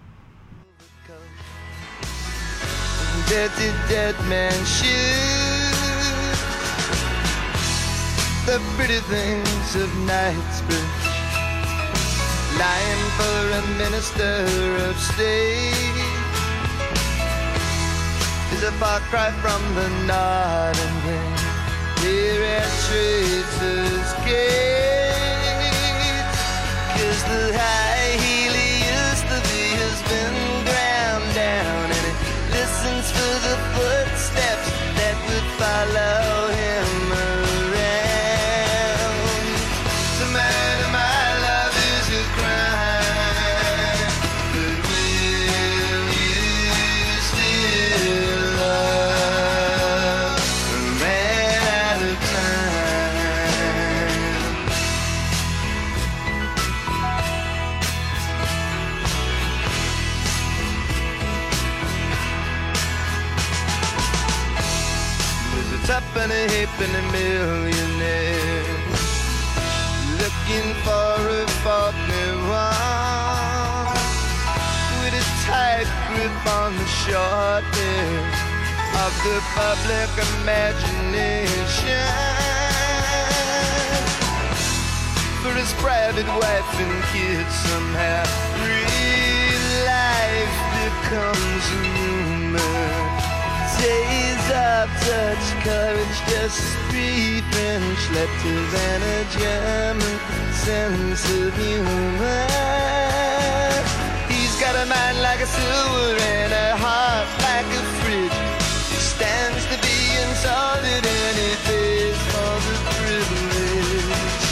Dirty dead man shoot the pretty things of Knightsbridge, lying for a minister of state is a far cry from the Notting Hill here at Traitors' Gate, 'cause the high heel he used to be has been ground down, and he listens for the footsteps that would follow him around. tuppeny halfpenny millionaire, looking for a Faulkner one with a tight grip on the shortness of the public imagination. For his private wife and kids, somehow real life becomes a rumor. Days of such courage, just brief French letters and a German sense of humor. He's got a mind like a silver and a heart like a fridge. He stands to be insulted and he pays for the privilege.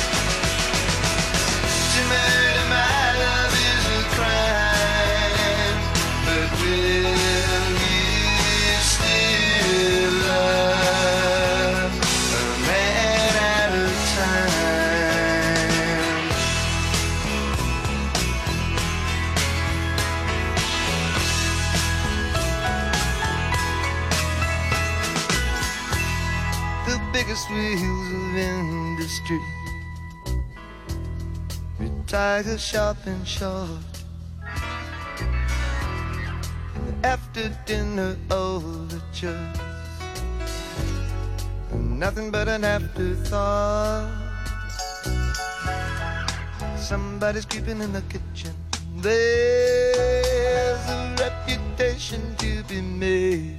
To murder my love is a crime, but will you still love a man at a time? The biggest wheels of industry retire sharp and short. After dinner overtures, nothing but an afterthought. Somebody's creeping in the kitchen. There's a reputation to be made.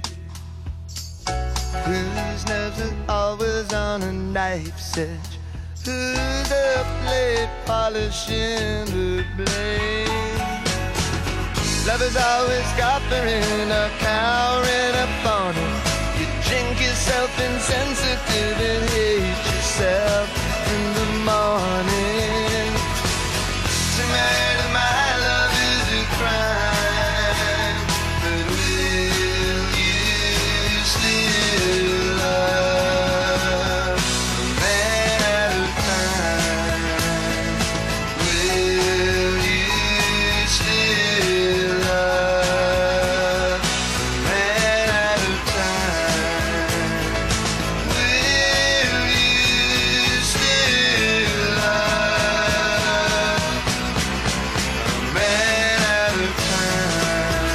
Whose nerves are always on a knife's edge? Who's up late polishing the blade? Lovers always scoffing or cowering upon it. You drink yourself insensitive and hate yourself in the morning. Tonight my love is a crime, but will you still love a man at a time? Will you still love a man at a time? Will you still love a man at a time?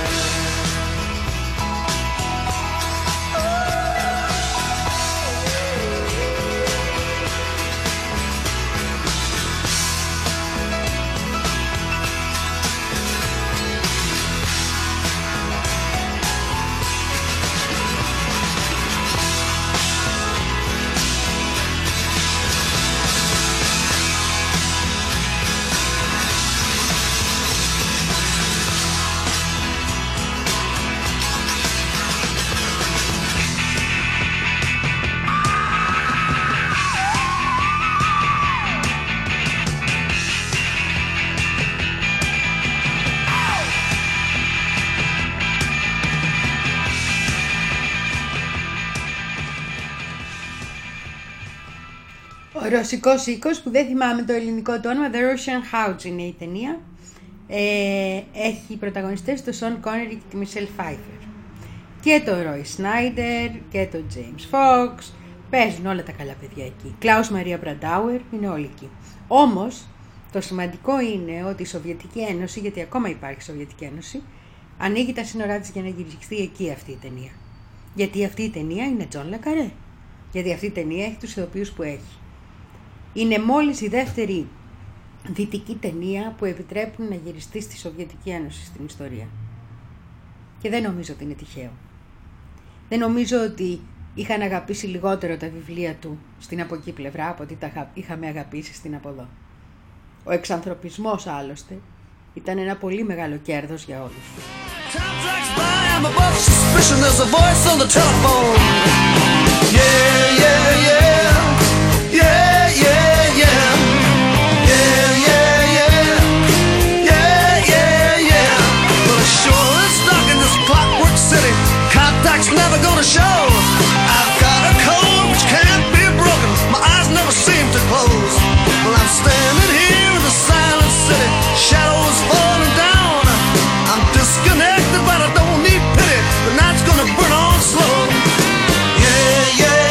Ο ρωσικός οίκος, που δεν θυμάμαι το ελληνικό το όνομα, The Russian House είναι η ταινία. Ε, έχει πρωταγωνιστές το Sean Connery και τη Michelle Pfeiffer. Και το Roy Snyder και το James Fox. Παίζουν όλα τα καλά παιδιά εκεί. Klaus Maria Brandauer, είναι όλοι εκεί. Όμως, το σημαντικό είναι ότι η Σοβιετική Ένωση, γιατί ακόμα υπάρχει Σοβιετική Ένωση, ανοίγει τα σύνορά της για να γυριστεί εκεί αυτή η ταινία. Γιατί αυτή η ταινία είναι John Le Carré. Γιατί αυτή η ταινία έχει τους ηθοποιούς που έχει. Είναι μόλις η δεύτερη δυτική ταινία που επιτρέπουν να γυριστεί στη Σοβιετική Ένωση στην ιστορία. Και δεν νομίζω ότι είναι τυχαίο. Δεν νομίζω ότι είχαν αγαπήσει λιγότερο τα βιβλία του στην από εκεί πλευρά από ότι τα είχαμε αγαπήσει στην από εδώ. Ο εξανθρωπισμός άλλωστε ήταν ένα πολύ μεγάλο κέρδος για όλους. Never gonna show. I've got a code which can't be broken. My eyes never seem to close. Well, I'm standing here in the silent city. Shadows falling down. I'm disconnected, but I don't need pity. The night's gonna burn on slow. Yeah, yeah.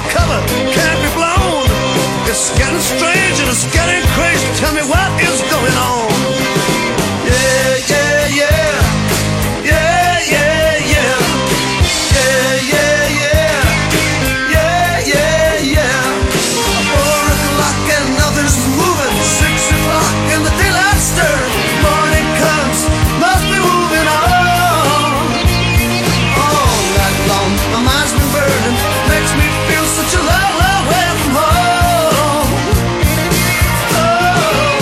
cover can't be blown. It's getting strange and it's getting crazy. Tell me what is going on. Yeah, yeah, yeah. Yeah, yeah, yeah. Yeah, yeah, yeah. Yeah, yeah, yeah. Four o'clock and nothing's moving. Six o'clock and the daylight stirred. Morning comes, must be moving on. All night long, my mind's been burning. Makes me feel such a long, long way from home. Oh.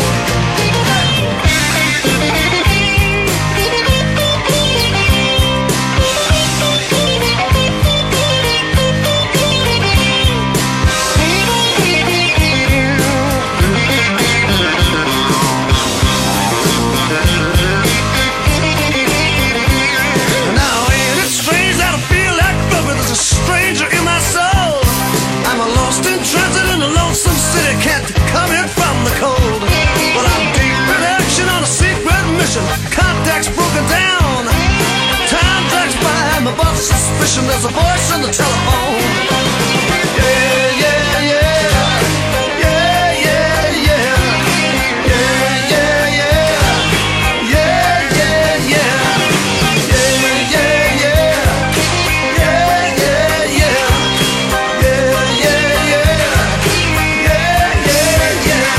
Now ain't it strange that I feel like rubber? There's a stranger in my soul. I'm a lost in transit in a lonesome city. Can't come in from the cold. But I'm deep in action on a secret mission. Contact's broken down. Time drags by. My boss suspicion. There's a voice on the telephone. Yeah, yeah, yeah. Yeah, yeah, yeah. Yeah, yeah, yeah. Yeah, yeah, yeah. Yeah, yeah, yeah. Yeah, yeah, yeah. Yeah, yeah, yeah. Yeah, yeah,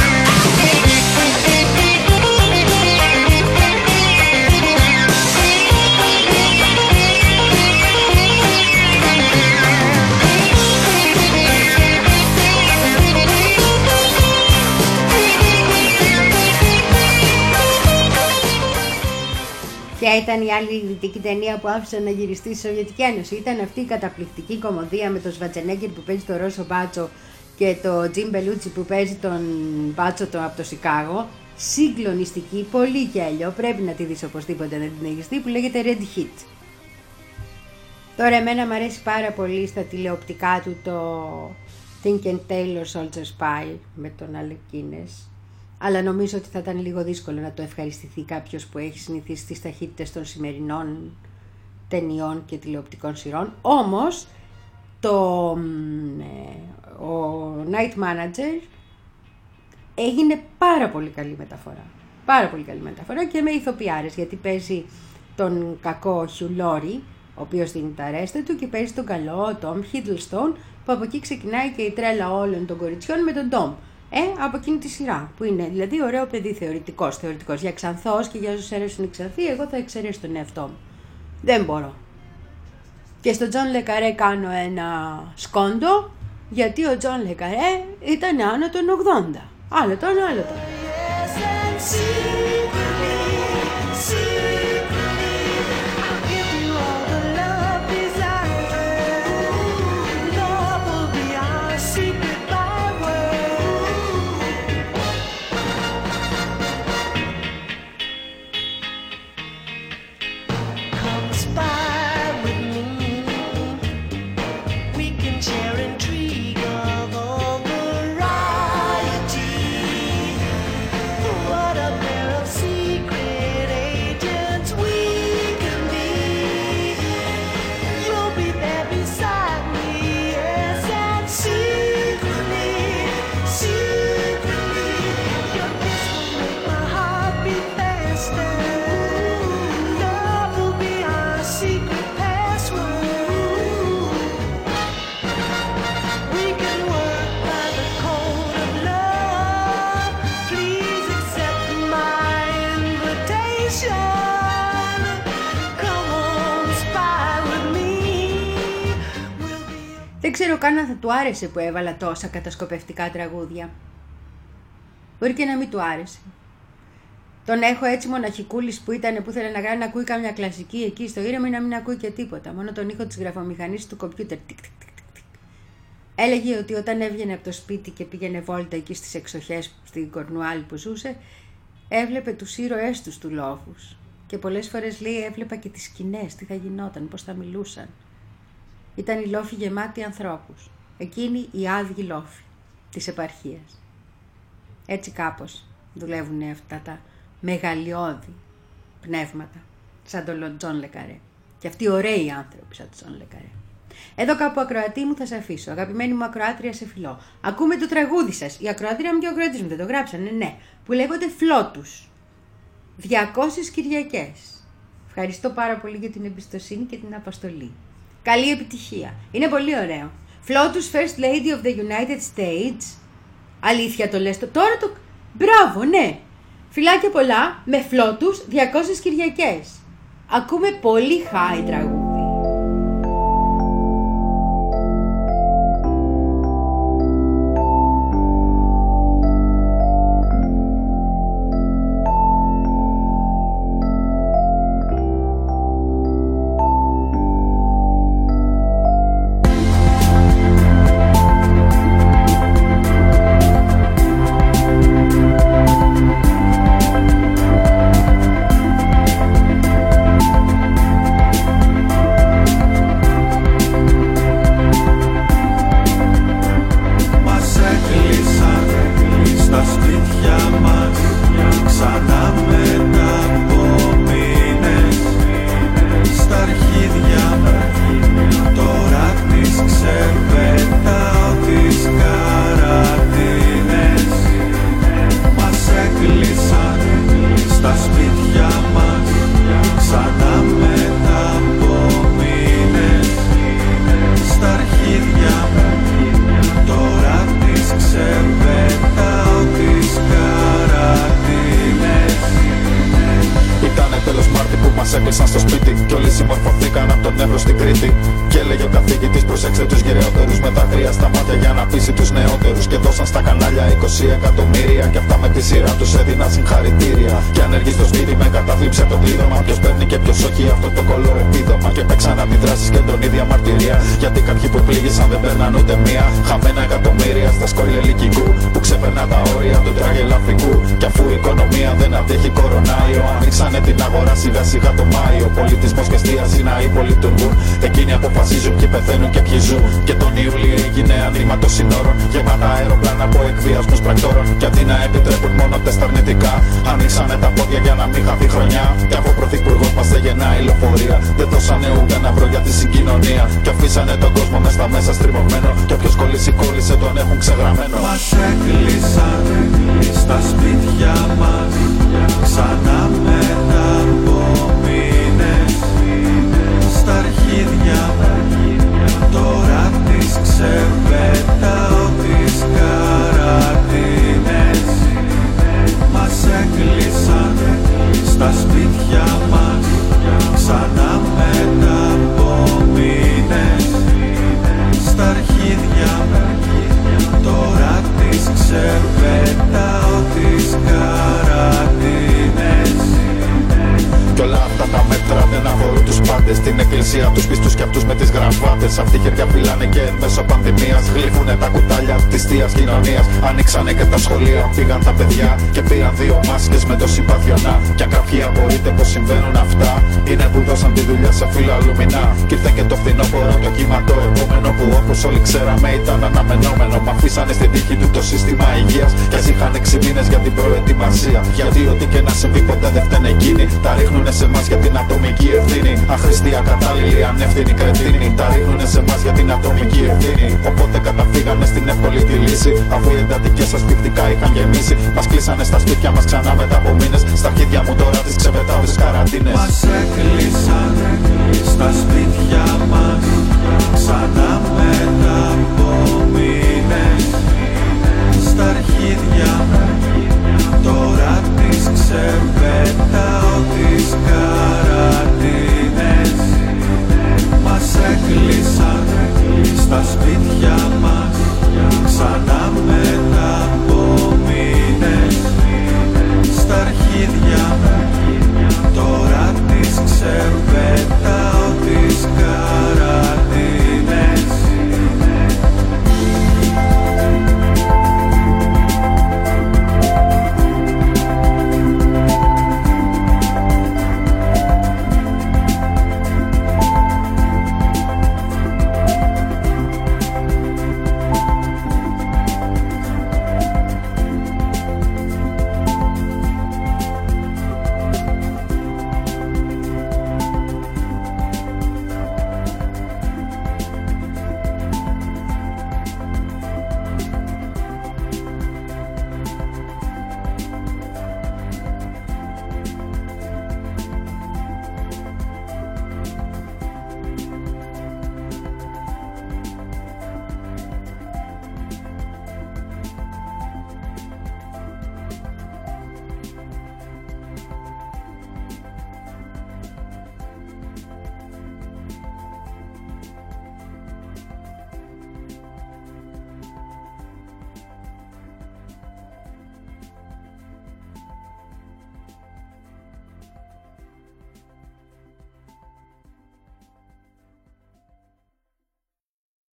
Ποια ήταν η άλλη δυτική ταινία που άφησε να γυριστεί στη Σοβιετική Ένωση? Ήταν αυτή η καταπληκτική κομμωδία με τον Σβατζενέγκερ που παίζει τον Ρώσο Μπάτσο και τον Τζιμ Μπελούτσι που παίζει τον Μπάτσο το, από το Σικάγο. Συγκλονιστική, πολύ γέλιο, πρέπει να τη δεις οπωσδήποτε να την έχεις δει, που λέγεται Red Hit. Τώρα εμένα μου αρέσει πάρα πολύ στα τηλεοπτικά του το Think and Taylor Soldier Spy με τον Alec Guinness. Αλλά νομίζω ότι θα ήταν λίγο δύσκολο να το ευχαριστηθεί κάποιος που έχει συνηθίσει τις ταχύτητες των σημερινών ταινιών και τηλεοπτικών σειρών. Όμως, το, ο Night Manager έγινε πάρα πολύ καλή μεταφορά. Πάρα πολύ καλή μεταφορά και με ηθοποιάρες, γιατί παίζει τον κακό Hugh Laurie, ο οποίος δίνει τα ρέστα του, και παίζει τον καλό Tom Hiddleston, που από εκεί ξεκινάει και η τρέλα όλων των κοριτσιών με τον Tom. Ε, από εκείνη τη σειρά, που είναι δηλαδή ωραίο παιδί, θεωρητικός, θεωρητικός. Για ξανθός και για όσους αρέσουν οι ξανθοί, εγώ θα εξαιρέσω τον εαυτό μου. Δεν μπορώ. Και στον Τζον Λεκαρέ κάνω ένα σκόντο, γιατί ο Τζον Λεκαρέ ήταν άνω των ογδόντα. Άλλο τον, άλλο τον. Δεν ξέρω καν αν θα του άρεσε που έβαλα τόσα κατασκοπευτικά τραγούδια. Μπορεί και να μην του άρεσε. Τον έχω έτσι μοναχικούλης που ήταν, που ήθελε να κάνει να ακούει κάμια κλασική εκεί στο ήρεμο ή να μην ακούει και τίποτα. Μόνο τον ήχο της γραφομηχανής του κομπιούτερ. Τικ, τικ, τικ, τικ. Έλεγε ότι όταν έβγαινε από το σπίτι και πήγαινε βόλτα εκεί στις εξοχές στην Κορνουάλη που ζούσε, έβλεπε τους ήρωές τους του λόφους. Και πολλές φορές λέει έβλεπα και τις σκηνές, τι θα γινόταν, πώς θα μιλούσαν. Ήταν οι λόφοι γεμάτοι ανθρώπους. Εκείνοι οι άδειοι λόφοι της επαρχίας. Έτσι κάπως δουλεύουν αυτά τα μεγαλειώδη πνεύματα, σαν τον Τζον Λεκαρέ. Και αυτοί ωραίοι άνθρωποι σαν τον Τζον Λεκαρέ. Εδώ κάπου ακροατή μου θα σε αφήσω. Αγαπημένη μου ακροάτρια, σε φιλώ. Ακούμε το τραγούδι σας. Η ακροατρία μου και ο ακροατής μου δεν το γράψανε, ναι. Που λέγονται Φλότους. διακόσιες Κυριακές. Ευχαριστώ πάρα πολύ για την εμπιστοσύνη και την αποστολή. Καλή επιτυχία. Είναι πολύ ωραίο. Φλότους, First Lady of the United States. Αλήθεια το λες το. Τώρα το... Μπράβο, ναι. Φιλάκια πολλά με Φλότους, διακόσιες Κυριακές. Ακούμε πολύ high τραγούδι. Εκατομμύρια και αυτά με τη σειρά τους έδιναν συγχαρητήρια. Και ανεργοί στο σπίτι με καταθλίψη από το κλείδωμα. Ποιος παίρνει και ποιος όχι αυτό το κολό επίδομα. Και παίξαν αντιδράσεις και τον ίδια μαρτυρία. Γιατί κάποιοι που πλήγησαν δεν παίρναν ούτε μία. Χαμένα εκατομμύρια στα σκόιλ ελικικού που ξεπερνά τα όρια του τράγελ Αφρικού. Και αφού η οικονομία δεν αντέχει κορονάιο, ανοίξανε την αγορά σιγά σιγά το Μάιο. Πολιτισμός και εστίαση να υπολειτουργούν. Εκείνοι αποφασίζουν ποιοι πεθαίνουν και ποιοι ζουν. Και τον Ιούλιο έγινε αντίμα των συνόρων. Γεμάτα αεροπλάνα από εκβιασμούς πρακτόρων. Και αντί να επιτρέπουν μόνο τεστ αρνητικά, ανοίξανε τα πόδια για να μην χαθεί χρονιά. Και αφού ο πρωθυπουργός μας δεν γεννάει λεωφορεία, δεν δώσανε ούτε ένα ευρώ για τη συγκοινωνία. Και αφήσανε τον κόσμο μες στα μέσα στριμωγμένο. Και όποιος κολλήσει κόλλησε τον έχουν ξεγραμμένο. Μας έκλεισαν στα σπίτια μας ξανά μετά από μήνες. Στα αρχίδια τώρα τις ξεπετάω τις καρατίνες. Μας έκλεισαν στα σπίτια μας ξανά μετά από μήνες. Στα αρχίδια τώρα τις ξεπετάω τις καρατίνες. Κι όλα αυτά τα μέτρα δεν αφορούν τους πάντες. Την εκκλησία, τους πιστούς και αυτούς με τις γραφάτες. Αυτοί χέρια φυλάνε και εν μέσω πανδημίας. Γλύφουνε τα κουτάλια της θείας κοινωνίας. Ανοίξανε και τα σχολεία, πήγαν τα παιδιά. Και πήραν δύο μάσκες με το συμπαθιονά. Κι αν κάποιοι απορείτε πως συμβαίνουν αυτά, είναι που δώσαν τη δουλειά σε φίλο αλουμινά. Κι ήρθε και το φθινόπωρο το κύμα το επόμενο. Που όπως όλοι ξέραμε ήταν αναμενόμενο. Μ' αφήσανε στην τύχη του το σύστημα υγείας. Κι ας είχαν έξι μήνες για την προετοιμασία. Γιατί ό,τι και να συμβεί ποτέ δεν φταίνε εκείνοι. Τα ρίχνουνε σε εμάς για την ατομική ευθύνη. Αχρηστή, ακατάλληλη, ανεύθυνη κρετίνη. Τα ρίχνουνε σε εμάς για την ατομική ευθύνη. Οπότε καταφύγανε στην εύκολη τη λύση. Αφού οι εντατικές ασφυκτικά είχαν γεμίσει. Μας κλείσανε στα σπίτια μας ξανά μετά από μήνες. Στα αρχίδια μου τώρα τις ξεπετάω τις καραντίνες. Μας έκλεισαν στα σπίτια μας ξανά μετά από μήνες. Στα αρχίδια τώρα τις ξεπετάω τις καρατίνες. Μας έκλεισαν στα σπίτια μας ξανά μετά από μήνες. Στα αρχίδια